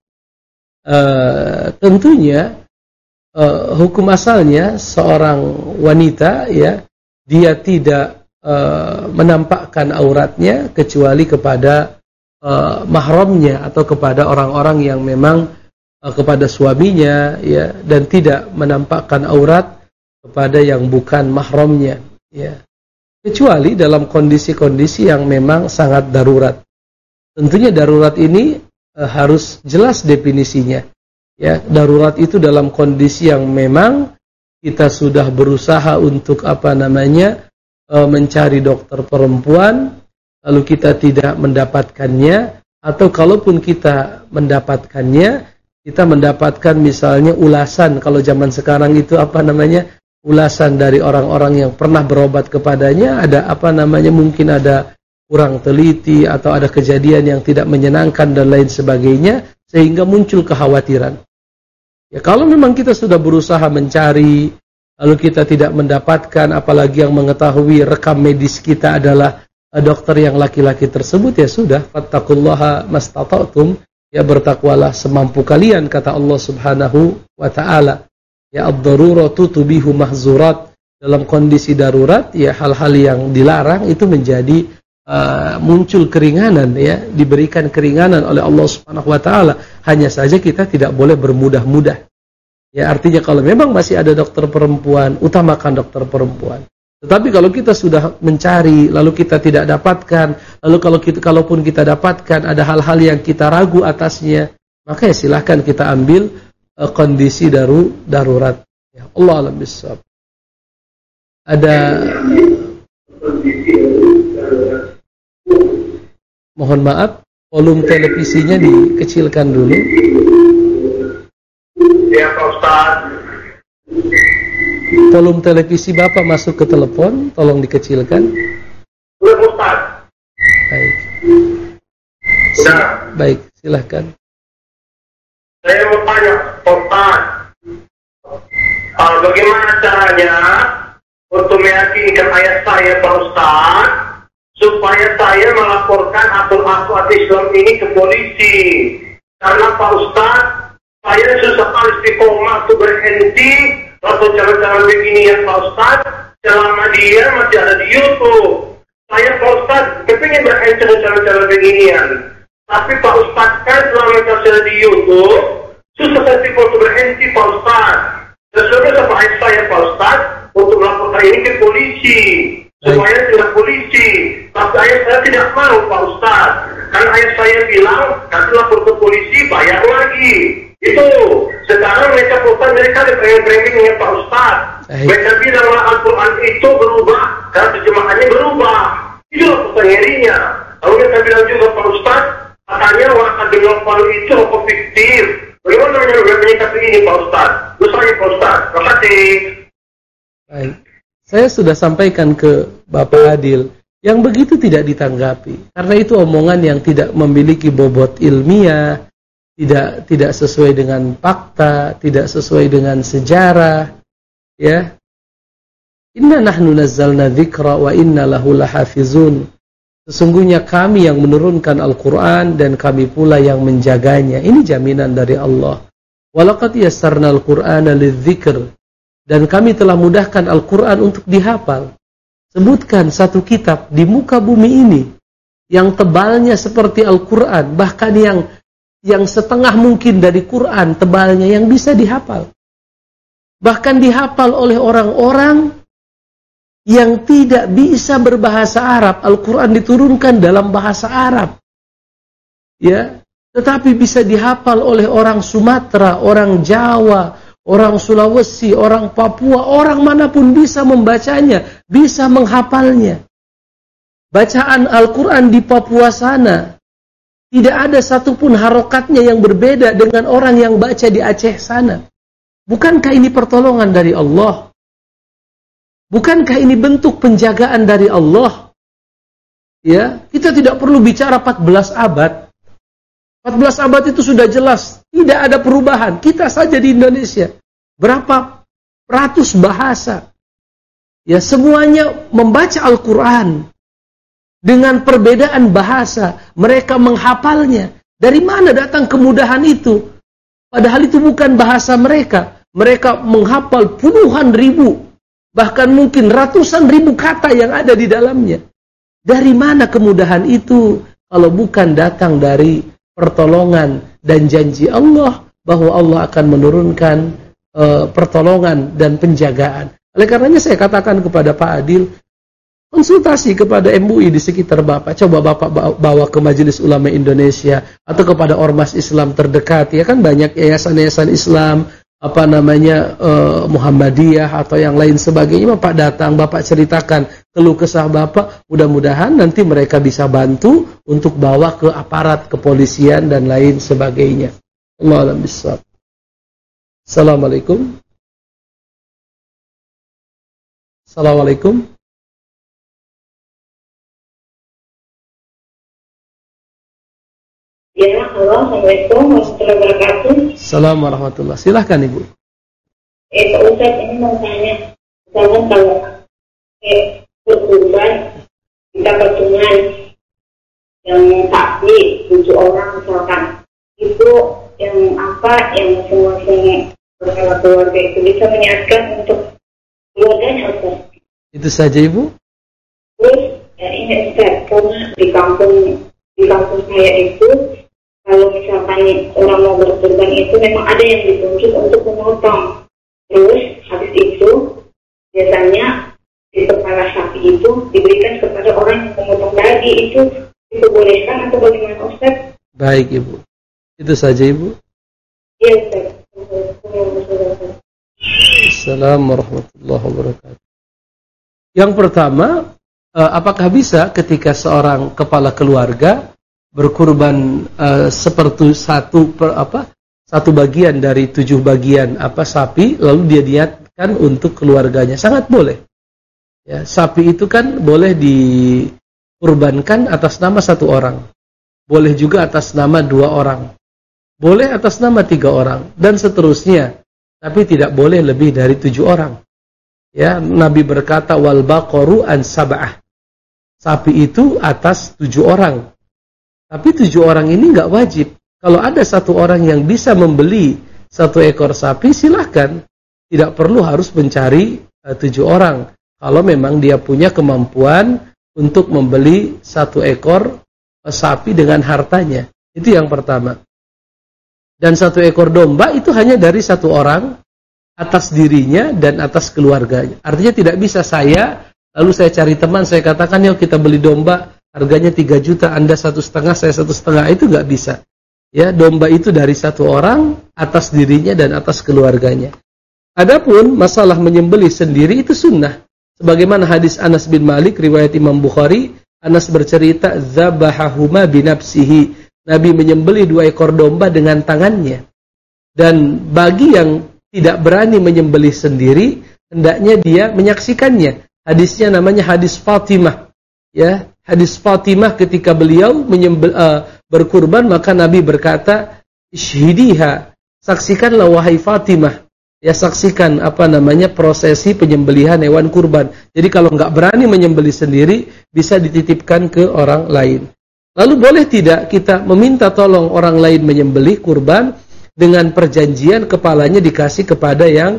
uh, tentunya Uh, hukum asalnya seorang wanita ya, dia tidak uh, menampakkan auratnya kecuali kepada uh, mahramnya atau kepada orang-orang yang memang uh, kepada suaminya ya, dan tidak menampakkan aurat kepada yang bukan mahramnya ya, kecuali dalam kondisi-kondisi yang memang sangat darurat. Tentunya darurat ini uh, harus jelas definisinya. Ya, darurat itu dalam kondisi yang memang kita sudah berusaha untuk apa namanya e, mencari dokter perempuan, lalu kita tidak mendapatkannya, atau kalaupun kita mendapatkannya, kita mendapatkan misalnya ulasan, kalau zaman sekarang itu apa namanya, ulasan dari orang-orang yang pernah berobat kepadanya, ada apa namanya, mungkin ada kurang teliti atau ada kejadian yang tidak menyenangkan dan lain sebagainya sehingga muncul kekhawatiran. Ya kalau memang kita sudah berusaha mencari lalu kita tidak mendapatkan, apalagi yang mengetahui rekam medis kita adalah uh, dokter yang laki-laki tersebut, ya sudah, fattaqullaha mastata'tum, ya bertakwalah semampu kalian, kata Allah Subhanahu wa taala. Ya ad-daruratu tubihu mahzurat, dalam kondisi darurat ya hal-hal yang dilarang itu menjadi uh, muncul keringanan, ya diberikan keringanan oleh Allah Subhanahu wa taala. Hanya saja kita tidak boleh bermudah-mudah. Ya artinya kalau memang masih ada dokter perempuan, utamakan dokter perempuan. Tetapi kalau kita sudah mencari lalu kita tidak dapatkan, lalu kalau kita kalaupun kita dapatkan ada hal-hal yang kita ragu atasnya, maka ya silahkan kita ambil uh, kondisi daru darurat. Ya, Allah alam bissawab. Ada mohon maaf, volume televisinya dikecilkan dulu. Ya Pak Ustaz. Volume televisi Bapak masuk ke telepon, tolong dikecilkan. Sudah Ustaz. Baik. Sudah. Baik, silahkan. Saya mau tanya Pak Ustaz, uh, bagaimana caranya untuk meyakinkan ayah saya Pak Ustaz supaya saya melaporkan akun-akun Islam ini ke polisi? Karena Pak Ustaz, saya susah istiqomah untuk berhenti atau cara-cara begini ya Pak Ustaz, selama dia masih ada di YouTube. Saya Pak Ustaz kepingin berhenti dengan cara-cara beginian, tapi Pak Ustaz kan selama saya ada di YouTube susah saya untuk berhenti Pak Ustaz. Dan sudah sama ayah saya Pak Ustaz untuk melaporkan ini ke polisi supaya tidak polisi. Tapi ayah saya tidak mau Pak Ustaz, karena ayah saya bilang nanti lapor ke polisi bayar lagi. Itu sekarang mereka bukan mereka dipreming dengan Pak Ustaz. Mereka bilang Al-Quran itu berubah karena terjemahannya berubah. Itulah pertanyaannya. Lalu mereka bilang juga Pak Ustaz, katanya wakil dengan palu itu apa fiktif. Bagaimana menyikapi ini Pak Ustaz? Usahanya Pak Ustaz. Terima kasih. Baik. Saya sudah sampaikan ke Bapak Adil, yang begitu tidak ditanggapi. Karena itu omongan yang tidak memiliki bobot ilmiah, tidak tidak sesuai dengan fakta, tidak sesuai dengan sejarah, ya. Inna nahnu nazzalna dzikra wa inna lahu lahafizun. Sesungguhnya kami yang menurunkan Al-Qur'an dan kami pula yang menjaganya. Ini jaminan dari Allah. Walaqad yassarna al-Qur'ana lidzikr. Dan kami telah mudahkan Al-Qur'an untuk dihafal. Sebutkan satu kitab di muka bumi ini yang tebalnya seperti Al-Qur'an, bahkan yang yang setengah mungkin dari Quran tebalnya yang bisa dihafal. Bahkan dihafal oleh orang-orang yang tidak bisa berbahasa Arab. Al-Quran diturunkan dalam bahasa Arab. Ya, tetapi bisa dihafal oleh orang Sumatera, orang Jawa, orang Sulawesi, orang Papua, orang manapun bisa membacanya, bisa menghafalnya. Bacaan Al-Quran di Papua sana tidak ada satupun harokatnya yang berbeda dengan orang yang baca di Aceh sana. Bukankah ini pertolongan dari Allah? Bukankah ini bentuk penjagaan dari Allah? Ya, kita tidak perlu bicara empat belas abad. empat belas abad itu sudah jelas, tidak ada perubahan. Kita saja di Indonesia, berapa ratus bahasa. Ya, semuanya membaca Al-Quran. Dengan perbedaan bahasa, mereka menghafalnya. Dari mana datang kemudahan itu? Padahal itu bukan bahasa mereka. Mereka menghafal puluhan ribu, bahkan mungkin ratusan ribu kata yang ada di dalamnya. Dari mana kemudahan itu? Kalau bukan datang dari pertolongan dan janji Allah bahwa Allah akan menurunkan uh, pertolongan dan penjagaan. Oleh karenanya saya katakan kepada Pak Adil, konsultasi kepada M U I di sekitar Bapak. Coba Bapak bawa ke Majelis Ulama Indonesia atau kepada ormas Islam terdekat. Ya kan banyak yayasan-yayasan Islam, apa namanya, uh, Muhammadiyah atau yang lain sebagainya. Bapak datang, Bapak ceritakan keluh kesah Bapak. Mudah-mudahan nanti mereka bisa bantu untuk bawa ke aparat kepolisian dan lain sebagainya. Allahu a'lam bishawab. Assalamualaikum. Assalamualaikum. Ya, halo, Assalamualaikum warahmatullahi wabarakatuh. Assalamualaikum warahmatullahi. Silahkan Ibu. Eh, Pak Ustaz, ini mau tanya, misalkan kalau eh, berkurban, kita patungan yang sapi, tujuh orang misalkan, itu yang apa, yang masing-masing bersama keluarga itu bisa menyiapkan untuk keluarganya, Ustaz? Itu saja Ibu. Terus, ya ini Ustaz, karena di kampung, di kampung saya itu, kalau misalkan orang mau berkurban itu memang ada yang ditunjuk untuk memotong. Terus habis itu biasanya di kepala sapi itu diberikan kepada orang yang memotong tadi. Itu diperbolehkan atau bagaimana, Ustaz? Baik Ibu. Itu saja Ibu. Iya Ustaz. Assalamualaikum warahmatullahi wabarakatuh. Yang pertama, apakah bisa ketika seorang kepala keluarga berkurban uh, seperti satu per, apa satu bagian dari tujuh bagian apa sapi, lalu dia niatkan untuk keluarganya? Sangat boleh. Ya, sapi itu kan boleh dikurbankan atas nama satu orang, boleh juga atas nama dua orang, boleh atas nama tiga orang, dan seterusnya. Tapi tidak boleh lebih dari tujuh orang. Ya, Nabi berkata wal baqaru an sab'ah. Sapi itu atas tujuh orang. Tapi tujuh orang ini nggak wajib. Kalau ada satu orang yang bisa membeli satu ekor sapi, silahkan. Tidak perlu harus mencari uh, tujuh orang. Kalau memang dia punya kemampuan untuk membeli satu ekor uh, sapi dengan hartanya. Itu yang pertama. Dan satu ekor domba itu hanya dari satu orang atas dirinya dan atas keluarganya. Artinya tidak bisa saya, lalu saya cari teman, saya katakan yuk kita beli domba. Harganya tiga juta, Anda satu setengah, saya satu setengah, itu nggak bisa. Ya, domba itu dari satu orang atas dirinya dan atas keluarganya. Adapun masalah menyembelih sendiri itu sunnah. Sebagaimana hadis Anas bin Malik riwayat Imam Bukhari, Anas bercerita zabahahuma binafsihi. Nabi menyembelih dua ekor domba dengan tangannya. Dan bagi yang tidak berani menyembelih sendiri, hendaknya dia menyaksikannya. Hadisnya namanya hadis Fatimah. Ya, hadis Fatimah ketika beliau menyembel, uh, berkurban, maka Nabi berkata, "Ishhidiha." Saksikanlah wahai Fatimah. Ya, saksikan apa namanya prosesi penyembelihan hewan kurban. Jadi kalau enggak berani menyembelih sendiri, bisa dititipkan ke orang lain. Lalu boleh tidak kita meminta tolong orang lain menyembelih kurban dengan perjanjian kepalanya dikasih kepada yang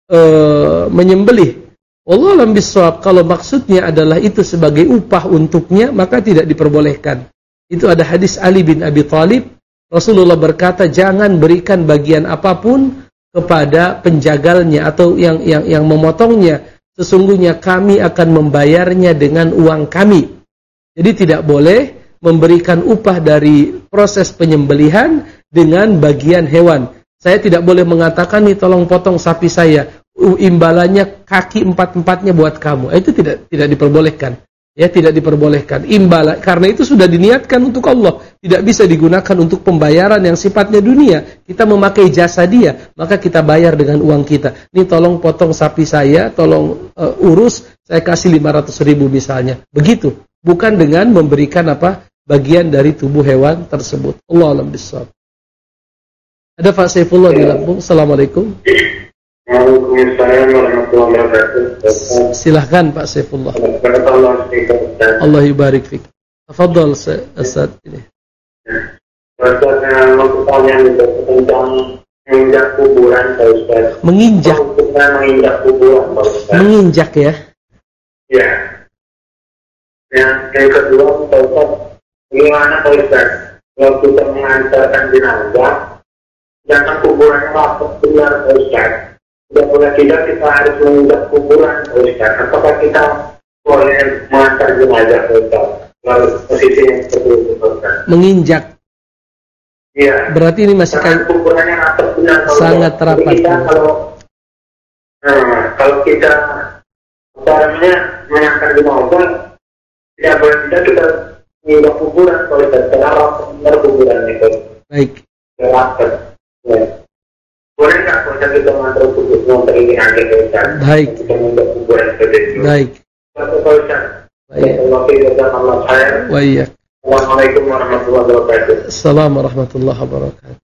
uh, menyembelih? Allah alam bisawab, kalau maksudnya adalah itu sebagai upah untuknya, maka tidak diperbolehkan. Itu ada hadis Ali bin Abi Thalib, Rasulullah berkata, jangan berikan bagian apapun kepada penjagalnya atau yang yang yang memotongnya. Sesungguhnya kami akan membayarnya dengan uang kami. Jadi tidak boleh memberikan upah dari proses penyembelihan dengan bagian hewan. Saya tidak boleh mengatakan nih tolong potong sapi saya, imbalannya kaki empat-empatnya buat kamu. Itu tidak tidak diperbolehkan. Ya, tidak diperbolehkan. Imbalan karena itu sudah diniatkan untuk Allah, tidak bisa digunakan untuk pembayaran yang sifatnya dunia. Kita memakai jasa dia, maka kita bayar dengan uang kita. Nih tolong potong sapi saya, tolong uh, urus, saya kasih lima ratus ribu misalnya. Begitu, bukan dengan memberikan apa? Bagian dari tubuh hewan tersebut. Allah a'lam bishawab. Ada Pak Saifullah di Lampung. Assalamualaikum. Waalaikumsalam warahmatullahi wabarakatuh. Silahkan Pak Saifullah. Allah yubarik fik. Tafadhal Ustaz ini. Ustaz, mau tanya tentang menginjak kuburan Pak Ustaz. Menginjak. Menginjak kuburan Pak Ustaz. Menginjak ya. Ya. Yang yang kedua Pak Ustaz, gimana Pak Ustaz kalau kita mengantarkan jenazah, jangan kuburannya rapat benar Pak Ustaz. Tidak boleh tidak kita harus menginjak kuburan Pak Ustaz. Apakah kita boleh mengantar jenazah Pak Ustaz? Lalu posisinya seperti itu Pak Ustaz. Menginjak. Iya. Berarti ini masih kayak kuburannya rapat benar Pak Ustaz. Sangat rapat. Kita kalau nah, kalau kita apa namanya mengantar jenazah, tidak boleh tidak kita menginjak kuburan Pak Ustaz. Karena rapat benar kuburannya Pak. Baik. Rapat. Ya. Boleh nggak kalau kita mengantar kuburan mengantar ini aja Pak Ustaz? Baik. Kita menginjak kuburan seperti itu. Baik. Satu Pak Ustaz. Baik. Allah Allah saya. Wa iyyak. Assalamualaikum warahmatullahi wabarakatuh. Assalamualaikum warahmatullahi wabarakatuh.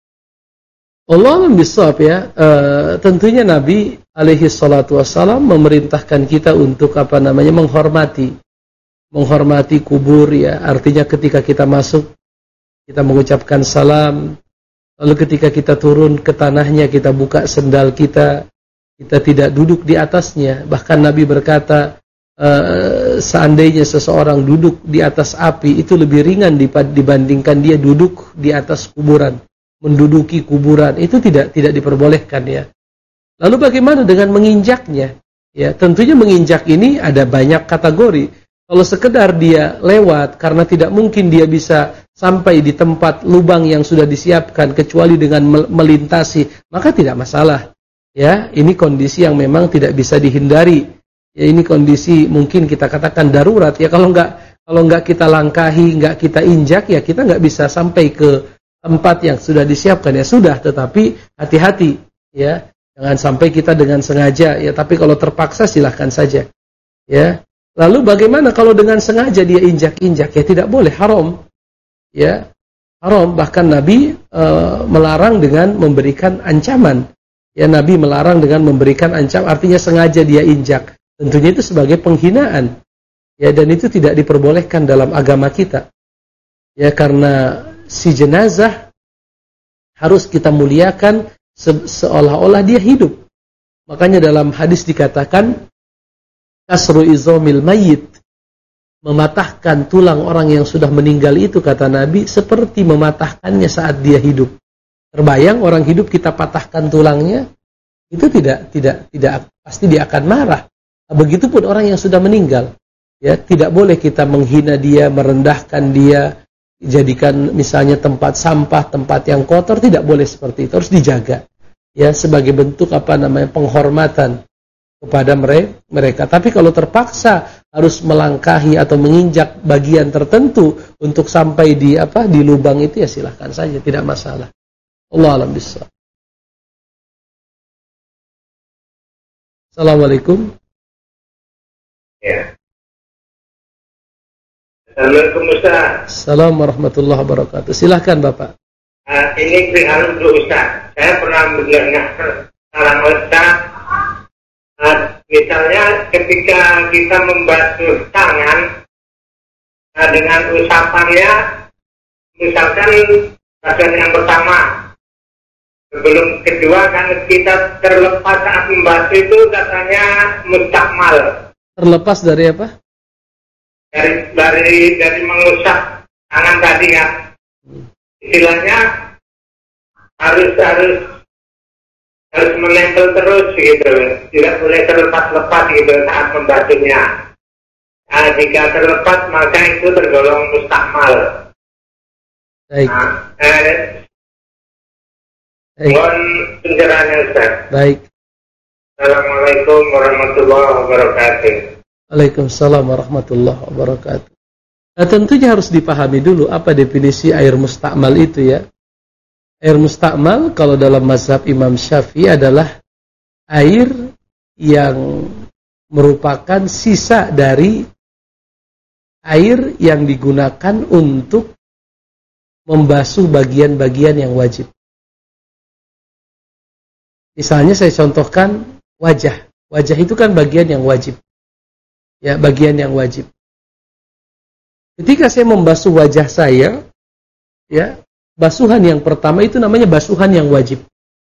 Allah membisawab ya. Uh, tentunya Nabi alaihi salatu wassalam memerintahkan kita untuk apa namanya menghormati, menghormati kubur ya. Artinya ketika kita masuk kita mengucapkan salam. Lalu ketika kita turun ke tanahnya kita buka sendal kita, kita tidak duduk di atasnya. Bahkan Nabi berkata, uh, seandainya seseorang duduk di atas api itu lebih ringan dibandingkan dia duduk di atas kuburan. Menduduki kuburan itu tidak tidak diperbolehkan ya. Lalu bagaimana dengan menginjaknya? Ya, tentunya menginjak ini ada banyak kategori. Kalau sekedar dia lewat karena tidak mungkin dia bisa sampai di tempat lubang yang sudah disiapkan kecuali dengan melintasi, maka tidak masalah. Ya, ini kondisi yang memang tidak bisa dihindari. Ya, ini kondisi mungkin kita katakan darurat. Ya, kalau enggak kalau enggak kita langkahi, enggak kita injak, ya kita enggak bisa sampai ke tempat yang sudah disiapkan. Ya sudah, tetapi hati-hati ya. Jangan sampai kita dengan sengaja ya, tapi kalau terpaksa silahkan saja. Ya. Lalu bagaimana kalau dengan sengaja dia injak-injak? Ya tidak boleh, haram. Ya. Haram, bahkan Nabi e, melarang dengan memberikan ancaman. Ya, Nabi melarang dengan memberikan ancaman, artinya sengaja dia injak. Tentunya itu sebagai penghinaan. Ya, dan itu tidak diperbolehkan dalam agama kita. Ya, karena si jenazah harus kita muliakan se- seolah-olah dia hidup. Makanya dalam hadis dikatakan kasru izamil mayyit, mematahkan tulang orang yang sudah meninggal itu, kata Nabi, seperti mematahkannya saat dia hidup. Terbayang orang hidup kita patahkan tulangnya, itu tidak tidak tidak pasti dia akan marah. Begitupun orang yang sudah meninggal. Ya, tidak boleh kita menghina dia, merendahkan dia, jadikan misalnya tempat sampah, tempat yang kotor, tidak boleh seperti itu, harus dijaga. Ya, sebagai bentuk apa namanya penghormatan kepada mereka. Tapi kalau terpaksa harus melangkahi atau menginjak bagian tertentu untuk sampai di apa di lubang itu, ya silahkan saja, tidak masalah. Allah alam bissawab. Assalamualaikum. Ya. Assalamualaikum Ustaz. Assalamualaikum warahmatullahi wabarakatuh. Silahkan Bapak. Uh, ini perihal untuk Ustaz. Saya pernah mendengar saran Ustaz. Uh, misalnya ketika kita membasuh tangan uh, dengan usapannya, misalkan bagian yang pertama, sebelum kedua kan kita terlepas saat membasuh itu katanya mustakmal. Terlepas dari apa? dari dari dari mengusap tangan tadi kan, istilahnya harus harus harus menempel terus gitu, tidak boleh terlepas-lepas gitu saat membasuhnya. Nah, jika terlepas maka itu tergolong mustakmal. Baik. Nah, eh, Baik. Mohon pencerahannya Ustaz. Baik. Assalamualaikum warahmatullahi wabarakatuh. Waalaikumsalam warahmatullahi wabarakatuh. Nah, tentunya harus dipahami dulu apa definisi air mustakmal itu ya. Air mustakmal kalau dalam mazhab Imam Syafi'i adalah air yang merupakan sisa dari air yang digunakan untuk membasuh bagian-bagian yang wajib. Misalnya saya contohkan wajah. Wajah itu kan bagian yang wajib. Ya, bagian yang wajib. Ketika saya membasuh wajah saya, ya, basuhan yang pertama itu namanya basuhan yang wajib.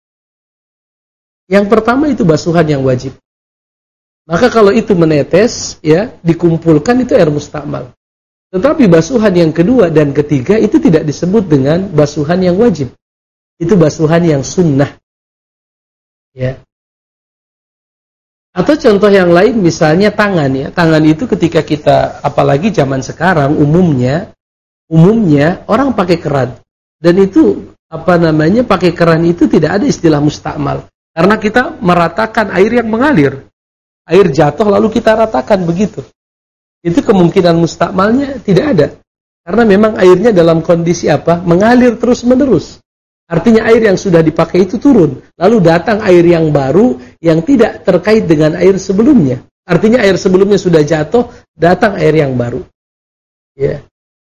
Yang pertama itu basuhan yang wajib. Maka kalau itu menetes, ya, dikumpulkan itu air mustakmal. Tetapi basuhan yang kedua dan ketiga itu tidak disebut dengan basuhan yang wajib. Itu basuhan yang sunnah. Ya. Atau contoh yang lain misalnya tangan ya. Tangan itu ketika kita, apalagi zaman sekarang umumnya umumnya orang pakai keran. Dan itu apa namanya, pakai keran itu tidak ada istilah mustakmal. Karena kita meratakan air yang mengalir. Air jatuh lalu kita ratakan begitu. Itu kemungkinan mustakmalnya tidak ada. Karena memang airnya dalam kondisi apa? Mengalir terus-menerus. Artinya air yang sudah dipakai itu turun. Lalu datang air yang baru yang tidak terkait dengan air sebelumnya. Artinya air sebelumnya sudah jatuh, datang air yang baru. Ya.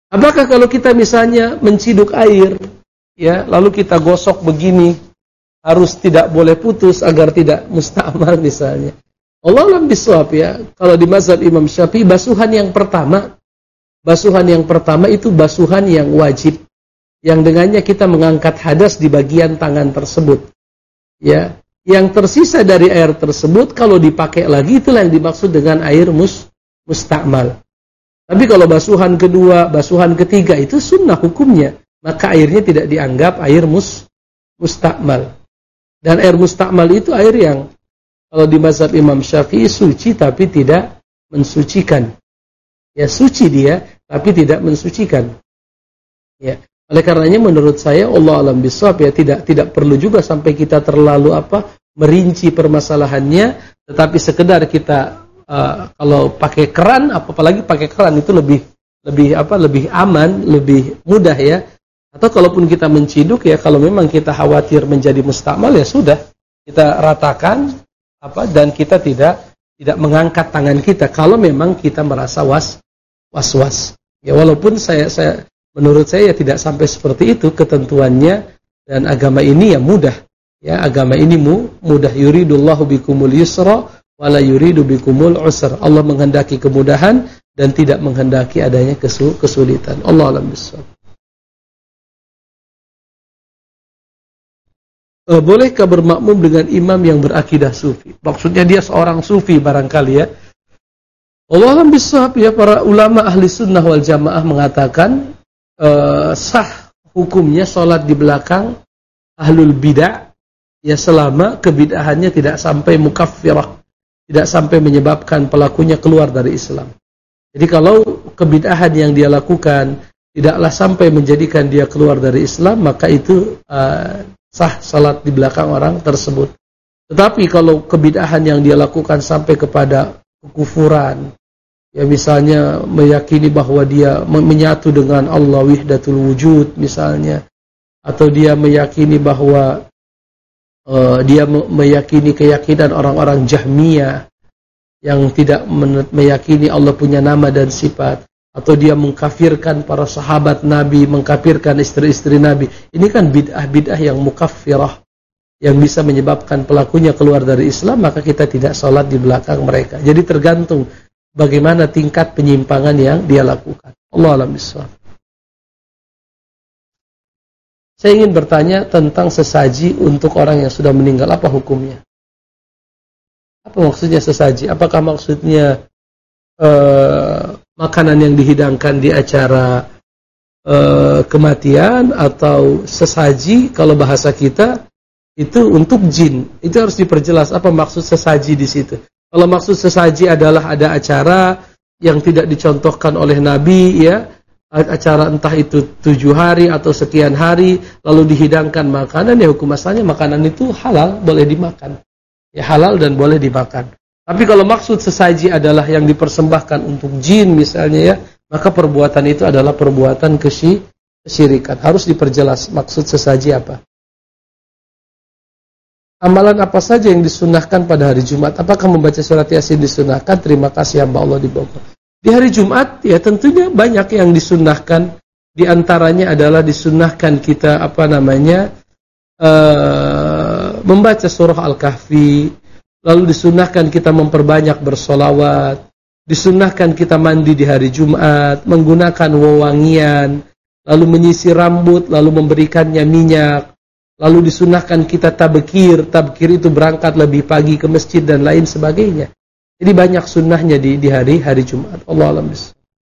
Apakah kalau kita misalnya menciduk air, ya, lalu kita gosok begini, harus tidak boleh putus agar tidak musta'mal misalnya? Allah alam bisawab ya. Kalau di mazhab Imam Syafi'i, basuhan yang pertama, basuhan yang pertama itu basuhan yang wajib, yang dengannya kita mengangkat hadas di bagian tangan tersebut. Ya, yang tersisa dari air tersebut kalau dipakai lagi itulah yang dimaksud dengan air mus musta'mal. Tapi kalau basuhan kedua, basuhan ketiga itu sunnah hukumnya, maka airnya tidak dianggap air mus musta'mal. Dan air musta'mal itu air yang kalau di mazhab Imam Syafi'i suci tapi tidak mensucikan. Ya, suci dia tapi tidak mensucikan. Ya, oleh karenanya menurut saya Allah alam bisawab ya, tidak tidak perlu juga sampai kita terlalu apa merinci permasalahannya, tetapi sekedar kita uh, kalau pakai keran, apalagi pakai keran itu lebih lebih apa lebih aman, lebih mudah ya. Atau kalaupun kita menciduk ya, kalau memang kita khawatir menjadi musta'mal ya sudah, kita ratakan apa dan kita tidak tidak mengangkat tangan kita kalau memang kita merasa was was-was. Ya walaupun saya saya menurut saya ya tidak sampai seperti itu ketentuannya, dan agama ini ya mudah. Ya, agama ini mu, mudah. Yuridullahu bikumul yusra wa la yuridu bikumul usra. Allah menghendaki kemudahan dan tidak menghendaki adanya kesulitan. Allah a'lam bishawab. Bolehkah bermakmum dengan imam yang berakidah sufi? Maksudnya dia seorang sufi barangkali ya. Allah alam bishawab ya, para ulama ahli sunnah wal jamaah mengatakan uh, sah hukumnya sholat di belakang ahlul bid'ah ya, selama kebid'ahannya tidak sampai mukaffirah, tidak sampai menyebabkan pelakunya keluar dari Islam. Jadi kalau kebid'ahan yang dia lakukan tidaklah sampai menjadikan dia keluar dari Islam, maka itu uh, sah salat di belakang orang tersebut. Tetapi kalau kebid'ahan yang dia lakukan sampai kepada kekufuran, ya misalnya meyakini bahwa dia menyatu dengan Allah wahdatul wujud misalnya, atau dia meyakini bahwa uh, dia meyakini keyakinan orang-orang Jahmiyah yang tidak meyakini Allah punya nama dan sifat, atau dia mengkafirkan para sahabat Nabi, mengkafirkan istri-istri Nabi. Ini kan bid'ah-bid'ah yang mukaffirah, yang bisa menyebabkan pelakunya keluar dari Islam, maka kita tidak sholat di belakang mereka. Jadi tergantung bagaimana tingkat penyimpangan yang dia lakukan. Allah a'lam bishawab. Saya ingin bertanya tentang sesaji untuk orang yang sudah meninggal, apa hukumnya? Apa maksudnya sesaji? Apakah maksudnya uh, makanan yang dihidangkan di acara uh, kematian, atau sesaji kalau bahasa kita itu untuk jin? Itu harus diperjelas apa maksud sesaji di situ. Kalau maksud sesaji adalah ada acara yang tidak dicontohkan oleh Nabi ya, acara entah itu tujuh hari atau sekian hari lalu dihidangkan makanan, ya hukum asalnya makanan itu halal, boleh dimakan. Ya halal dan boleh dimakan. Tapi kalau maksud sesaji adalah yang dipersembahkan untuk jin misalnya ya, maka perbuatan itu adalah perbuatan kesyirikan. Harus diperjelas maksud sesaji apa. Amalan apa saja yang disunnahkan pada hari Jumat? Apakah membaca surat Yasin disunnahkan? Terima kasih hamba Allah di bawah. Di hari Jumat ya tentunya banyak yang disunnahkan. Di antaranya adalah disunnahkan kita apa namanya uh, membaca surah Al-Kahfi. Lalu disunnahkan kita memperbanyak bersolawat, disunnahkan kita mandi di hari Jumat, menggunakan wewangian, lalu menyisir rambut, lalu memberikannya minyak, lalu disunnahkan kita tabkir, tabkir itu berangkat lebih pagi ke masjid dan lain sebagainya. Jadi banyak sunnahnya di, di hari hari Jumat. Allah a'lam bishawab.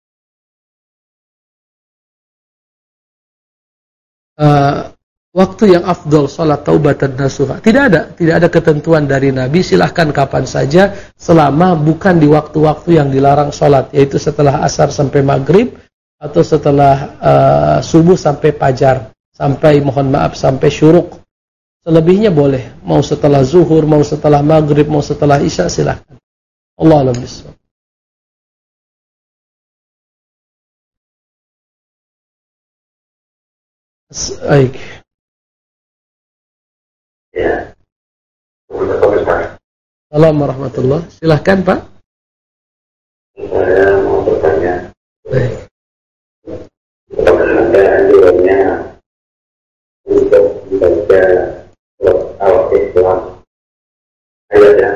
Uh, Waktu yang afdol salat taubatan nasuha, tidak ada, tidak ada ketentuan dari Nabi. Silahkan kapan saja, selama bukan di waktu-waktu yang dilarang salat, yaitu setelah asar sampai maghrib, atau setelah uh, subuh sampai fajar, sampai mohon maaf sampai syuruk. Selebihnya boleh, mau setelah zuhur, mau setelah maghrib, mau setelah isya, silahkan. Allah a'lam bishawab. Baik. Ya. Assalamualaikum warahmatullahi wabarakatuh. Silahkan Pak. Saya mau bertanya. Baik.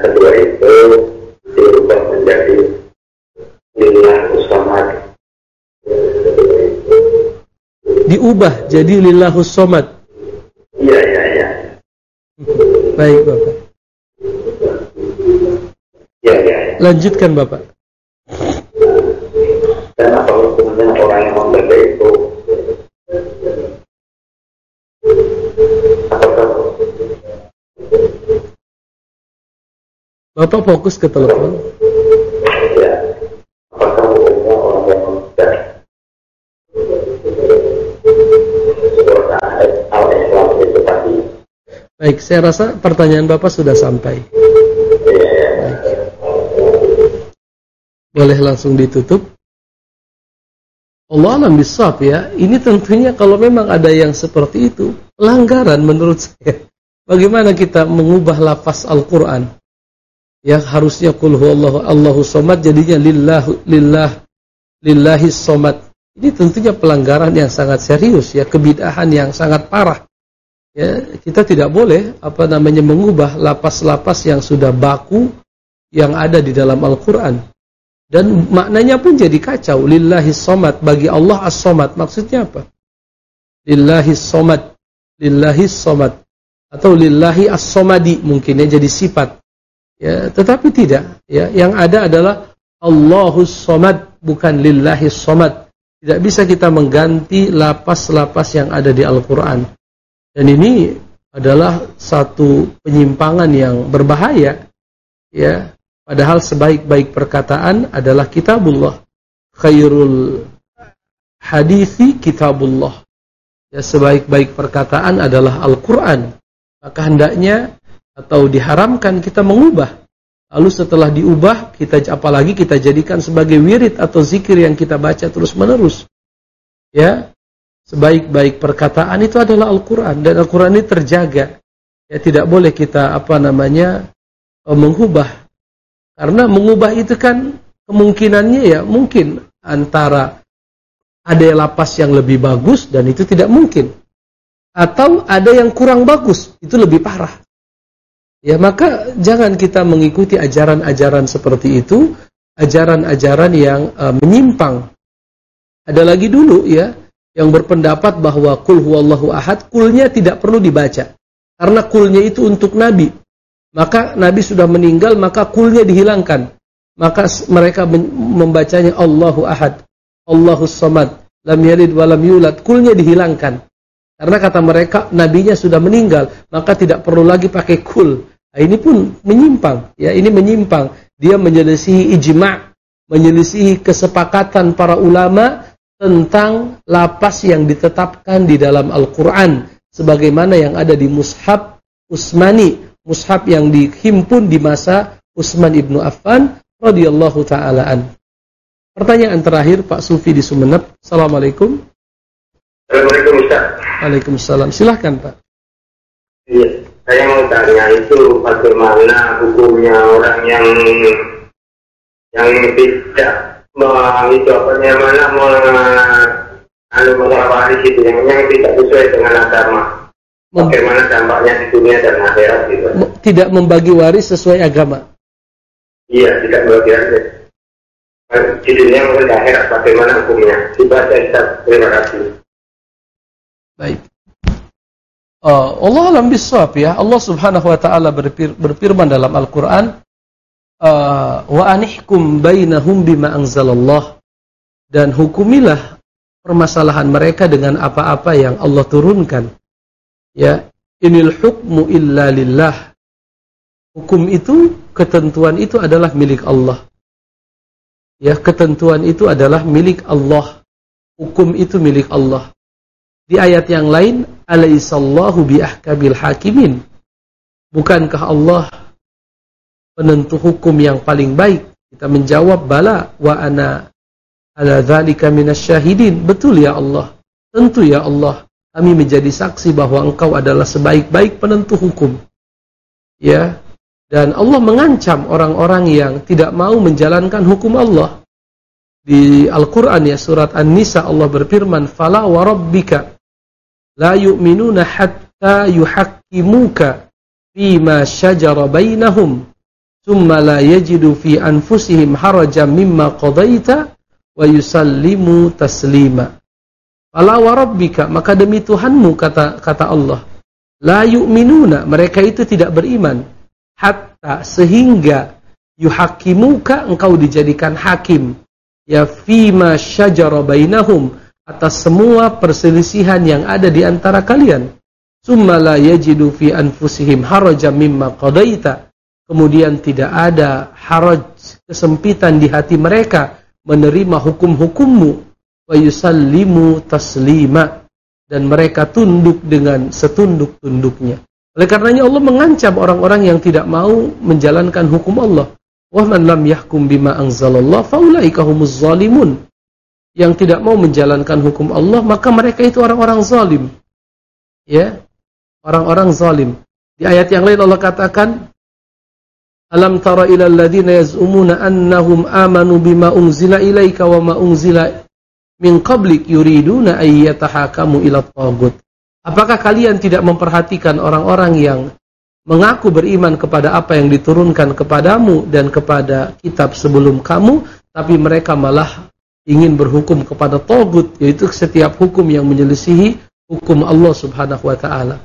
kedua itu diubah menjadi lillahu somad. Diubah jadi lillahus somad. Iya, iya, iya. Baik, Bapak. Iya, iya. Lanjutkan, Bapak. Dan apa hukumnya orang yang membaca itu? Apakah Bapak fokus ke telepon. ya? Apakah hukumnya orang yang membaca surat Al-Islam itu tadi? Baik, saya rasa pertanyaan Bapak sudah sampai. Baik. Boleh langsung ditutup. Allah alam bisawab ya. Ini tentunya kalau memang ada yang seperti itu, pelanggaran menurut saya. Bagaimana kita mengubah lafaz Al-Quran yang harusnya qul huwallahu Allahu somad jadinya lillah lillah lillahi somad. Ini tentunya pelanggaran yang sangat serius ya, kebid'ahan yang sangat parah. Ya, kita tidak boleh apa namanya mengubah lafaz-lafaz yang sudah baku yang ada di dalam Al-Quran. Dan maknanya pun jadi kacau. Lillahi somad, bagi Allah as-somad. Maksudnya apa? Lillahi somad, lillahi somad, atau lillahi as-somadi mungkin ya, jadi sifat. Ya, tetapi tidak. Ya, yang ada adalah Allahus somad, bukan lillahi somad. Tidak bisa kita mengganti lapas-lapas yang ada di Al-Quran. Dan ini adalah satu penyimpangan yang berbahaya. Ya, padahal sebaik-baik perkataan adalah kitabullah. Khairul hadithi kitabullah. Ya, sebaik-baik perkataan adalah Al-Quran. Maka hendaknya atau diharamkan kita mengubah. Lalu setelah diubah, kita apalagi kita jadikan sebagai wirid atau zikir yang kita baca terus-menerus. Ya, sebaik-baik perkataan itu adalah Al-Quran, dan Al-Quran ini terjaga. Ya, tidak boleh kita apa namanya mengubah. Karena mengubah itu kan kemungkinannya ya mungkin antara ada lapas yang lebih bagus dan itu tidak mungkin, atau ada yang kurang bagus, itu lebih parah. Ya, maka jangan kita mengikuti ajaran-ajaran seperti itu, ajaran-ajaran yang uh, menyimpang. Ada lagi dulu ya, yang berpendapat bahwa kul huwallahu ahad, kulnya tidak perlu dibaca. Karena kulnya itu untuk Nabi. Maka Nabi sudah meninggal, maka kulnya dihilangkan. Maka mereka membacanya Allahu ahad, Allahus samad, lam yalid wa lam yulad, kulnya dihilangkan. Karena kata mereka, nabinya sudah meninggal, maka tidak perlu lagi pakai kul. Nah, ini pun menyimpang, ya, ini menyimpang. Dia menyelisihi ijma', menyelisihi kesepakatan para ulama tentang lapas yang ditetapkan di dalam Al-Quran, sebagaimana yang ada di Mushaf Utsmani, mushaf yang dihimpun di masa Utsman ibnu Affan radhiyallahu taala an. Pertanyaan terakhir Pak Sufi di Sumeneb. Assalamualaikum. Assalamualaikum Ustaz. Waalaikumsalam. Silahkan Pak. Iya, saya mau tanya itu bagaimana hukumnya orang yang yang tidak itu apa namanya anu mengawali itu yang yang tidak sesuai dengan agama. Bagaimana dampaknya di dunia dan akhirat gitu. Tidak membagi waris sesuai agama. Iya, tidak membagi waris. Di dunia maupun di akhirat bagaimana hukumnya? Dibaca Ustaz. Terima kasih. Baik. Uh, Allah alam bisawab ya. Allah Subhanahu wa taala berfir, berfirman dalam Al-Qur'an, uh, wa anihkum bainahum bima anzalallah, dan hukumilah permasalahan mereka dengan apa-apa yang Allah turunkan. Ya, inil hukmu illa lillah. Hukum itu, ketentuan itu adalah milik Allah. Ya, ketentuan itu adalah milik Allah. Hukum itu milik Allah. Di ayat yang lain, alaihissallahu biahkamil hakimin. Bukankah Allah penentu hukum yang paling baik? Kita menjawab, bala wa ana ala dzalika minasyahidin. Betul ya Allah. Tentu ya Allah. Kami menjadi saksi bahwa Engkau adalah sebaik-baik penentu hukum. Ya. Dan Allah mengancam orang-orang yang tidak mau menjalankan hukum Allah. Di Al-Quran ya, surat An-Nisa, Allah berfirman, fala wa rabbika la yu'minuna hatta yuhakkimuka fima syajara bainahum summa la yajidu fi anfusihim harajan mimma qadaita wa yusallimu taslima. Fala wa rabbika, maka demi Tuhanmu, kata kata Allah, la yu'minuna, mereka itu tidak beriman, hatta, sehingga yuhakimuka, engkau dijadikan hakim, ya fima syajara bainahum, atas semua perselisihan yang ada di antara kalian. Summa la yajidu fi anfusihim harajan mimma qadaita, kemudian tidak ada haraj, kesempitan di hati mereka menerima hukum-hukummu, wa yusallimu taslima, dan mereka tunduk dengan setunduk-tunduknya. Oleh karenanya Allah mengancam orang-orang yang tidak mau menjalankan hukum Allah. Wa man lam yahkum bima anzalallah faulaika humuz zalimun. Yang tidak mau menjalankan hukum Allah, maka mereka itu orang-orang zalim. Ya, orang-orang zalim. Di ayat yang lain Allah katakan, alam tara ilal ladzina yaz'umuna annahum amanu bima unzila ilaika wa ma unzila min qablik yuriduna ay yatahakamu ila taghut. Apakah kalian tidak memperhatikan orang-orang yang mengaku beriman kepada apa yang diturunkan kepadamu dan kepada kitab sebelum kamu, tapi mereka malah ingin berhukum kepada taghut, yaitu setiap hukum yang menyelisihi hukum Allah Subhanahu wa taala.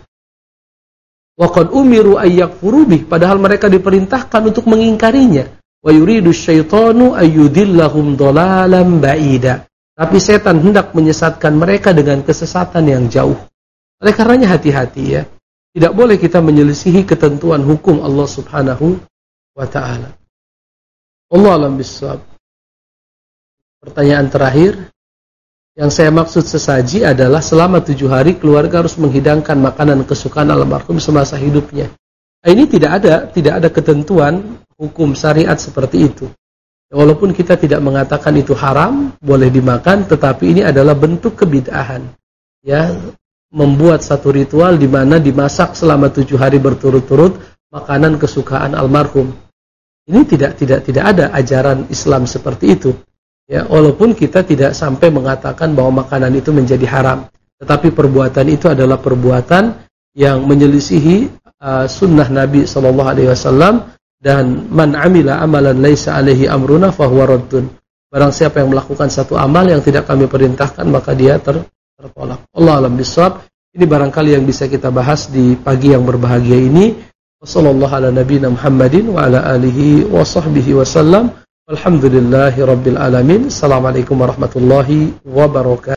Wa qad umiru ay yakfuru bih, padahal mereka diperintahkan untuk mengingkarinya. Wa yuridu syaitanu ayyudillahum dhalalan ba'ida. Tapi setan hendak menyesatkan mereka dengan kesesatan yang jauh. Oleh karenanya hati-hati ya. Tidak boleh kita menyelisihi ketentuan hukum Allah Subhanahu wa taala. Wallahu a'lam bishawab. Pertanyaan terakhir, yang saya maksud sesaji adalah selama tujuh hari keluarga harus menghidangkan makanan kesukaan almarhum semasa hidupnya. Nah, ini tidak ada, tidak ada ketentuan hukum syariat seperti itu. Walaupun kita tidak mengatakan itu haram, boleh dimakan, tetapi ini adalah bentuk kebid'ahan. Ya, membuat satu ritual di mana dimasak selama tujuh hari berturut-turut makanan kesukaan almarhum. Ini tidak tidak tidak ada ajaran Islam seperti itu. Ya, walaupun kita tidak sampai mengatakan bahwa makanan itu menjadi haram, tetapi perbuatan itu adalah perbuatan yang menyelisihi uh, sunnah Nabi Shallallahu Alaihi Wasallam, dan man amila amalan laisa alaihi amruna fahuwa raddun. Barang siapa yang melakukan satu amal yang tidak kami perintahkan, maka dia ter, tertolak. Allah alam bisawab. Ini barangkali yang bisa kita bahas di pagi yang berbahagia ini. Wassallallahu ala nabiyina Muhammadin wa ala alihi wa sahbihi wasallam. Alhamdulillahi rabbil alamin. Assalamualaikum warahmatullahi wabarakatuh.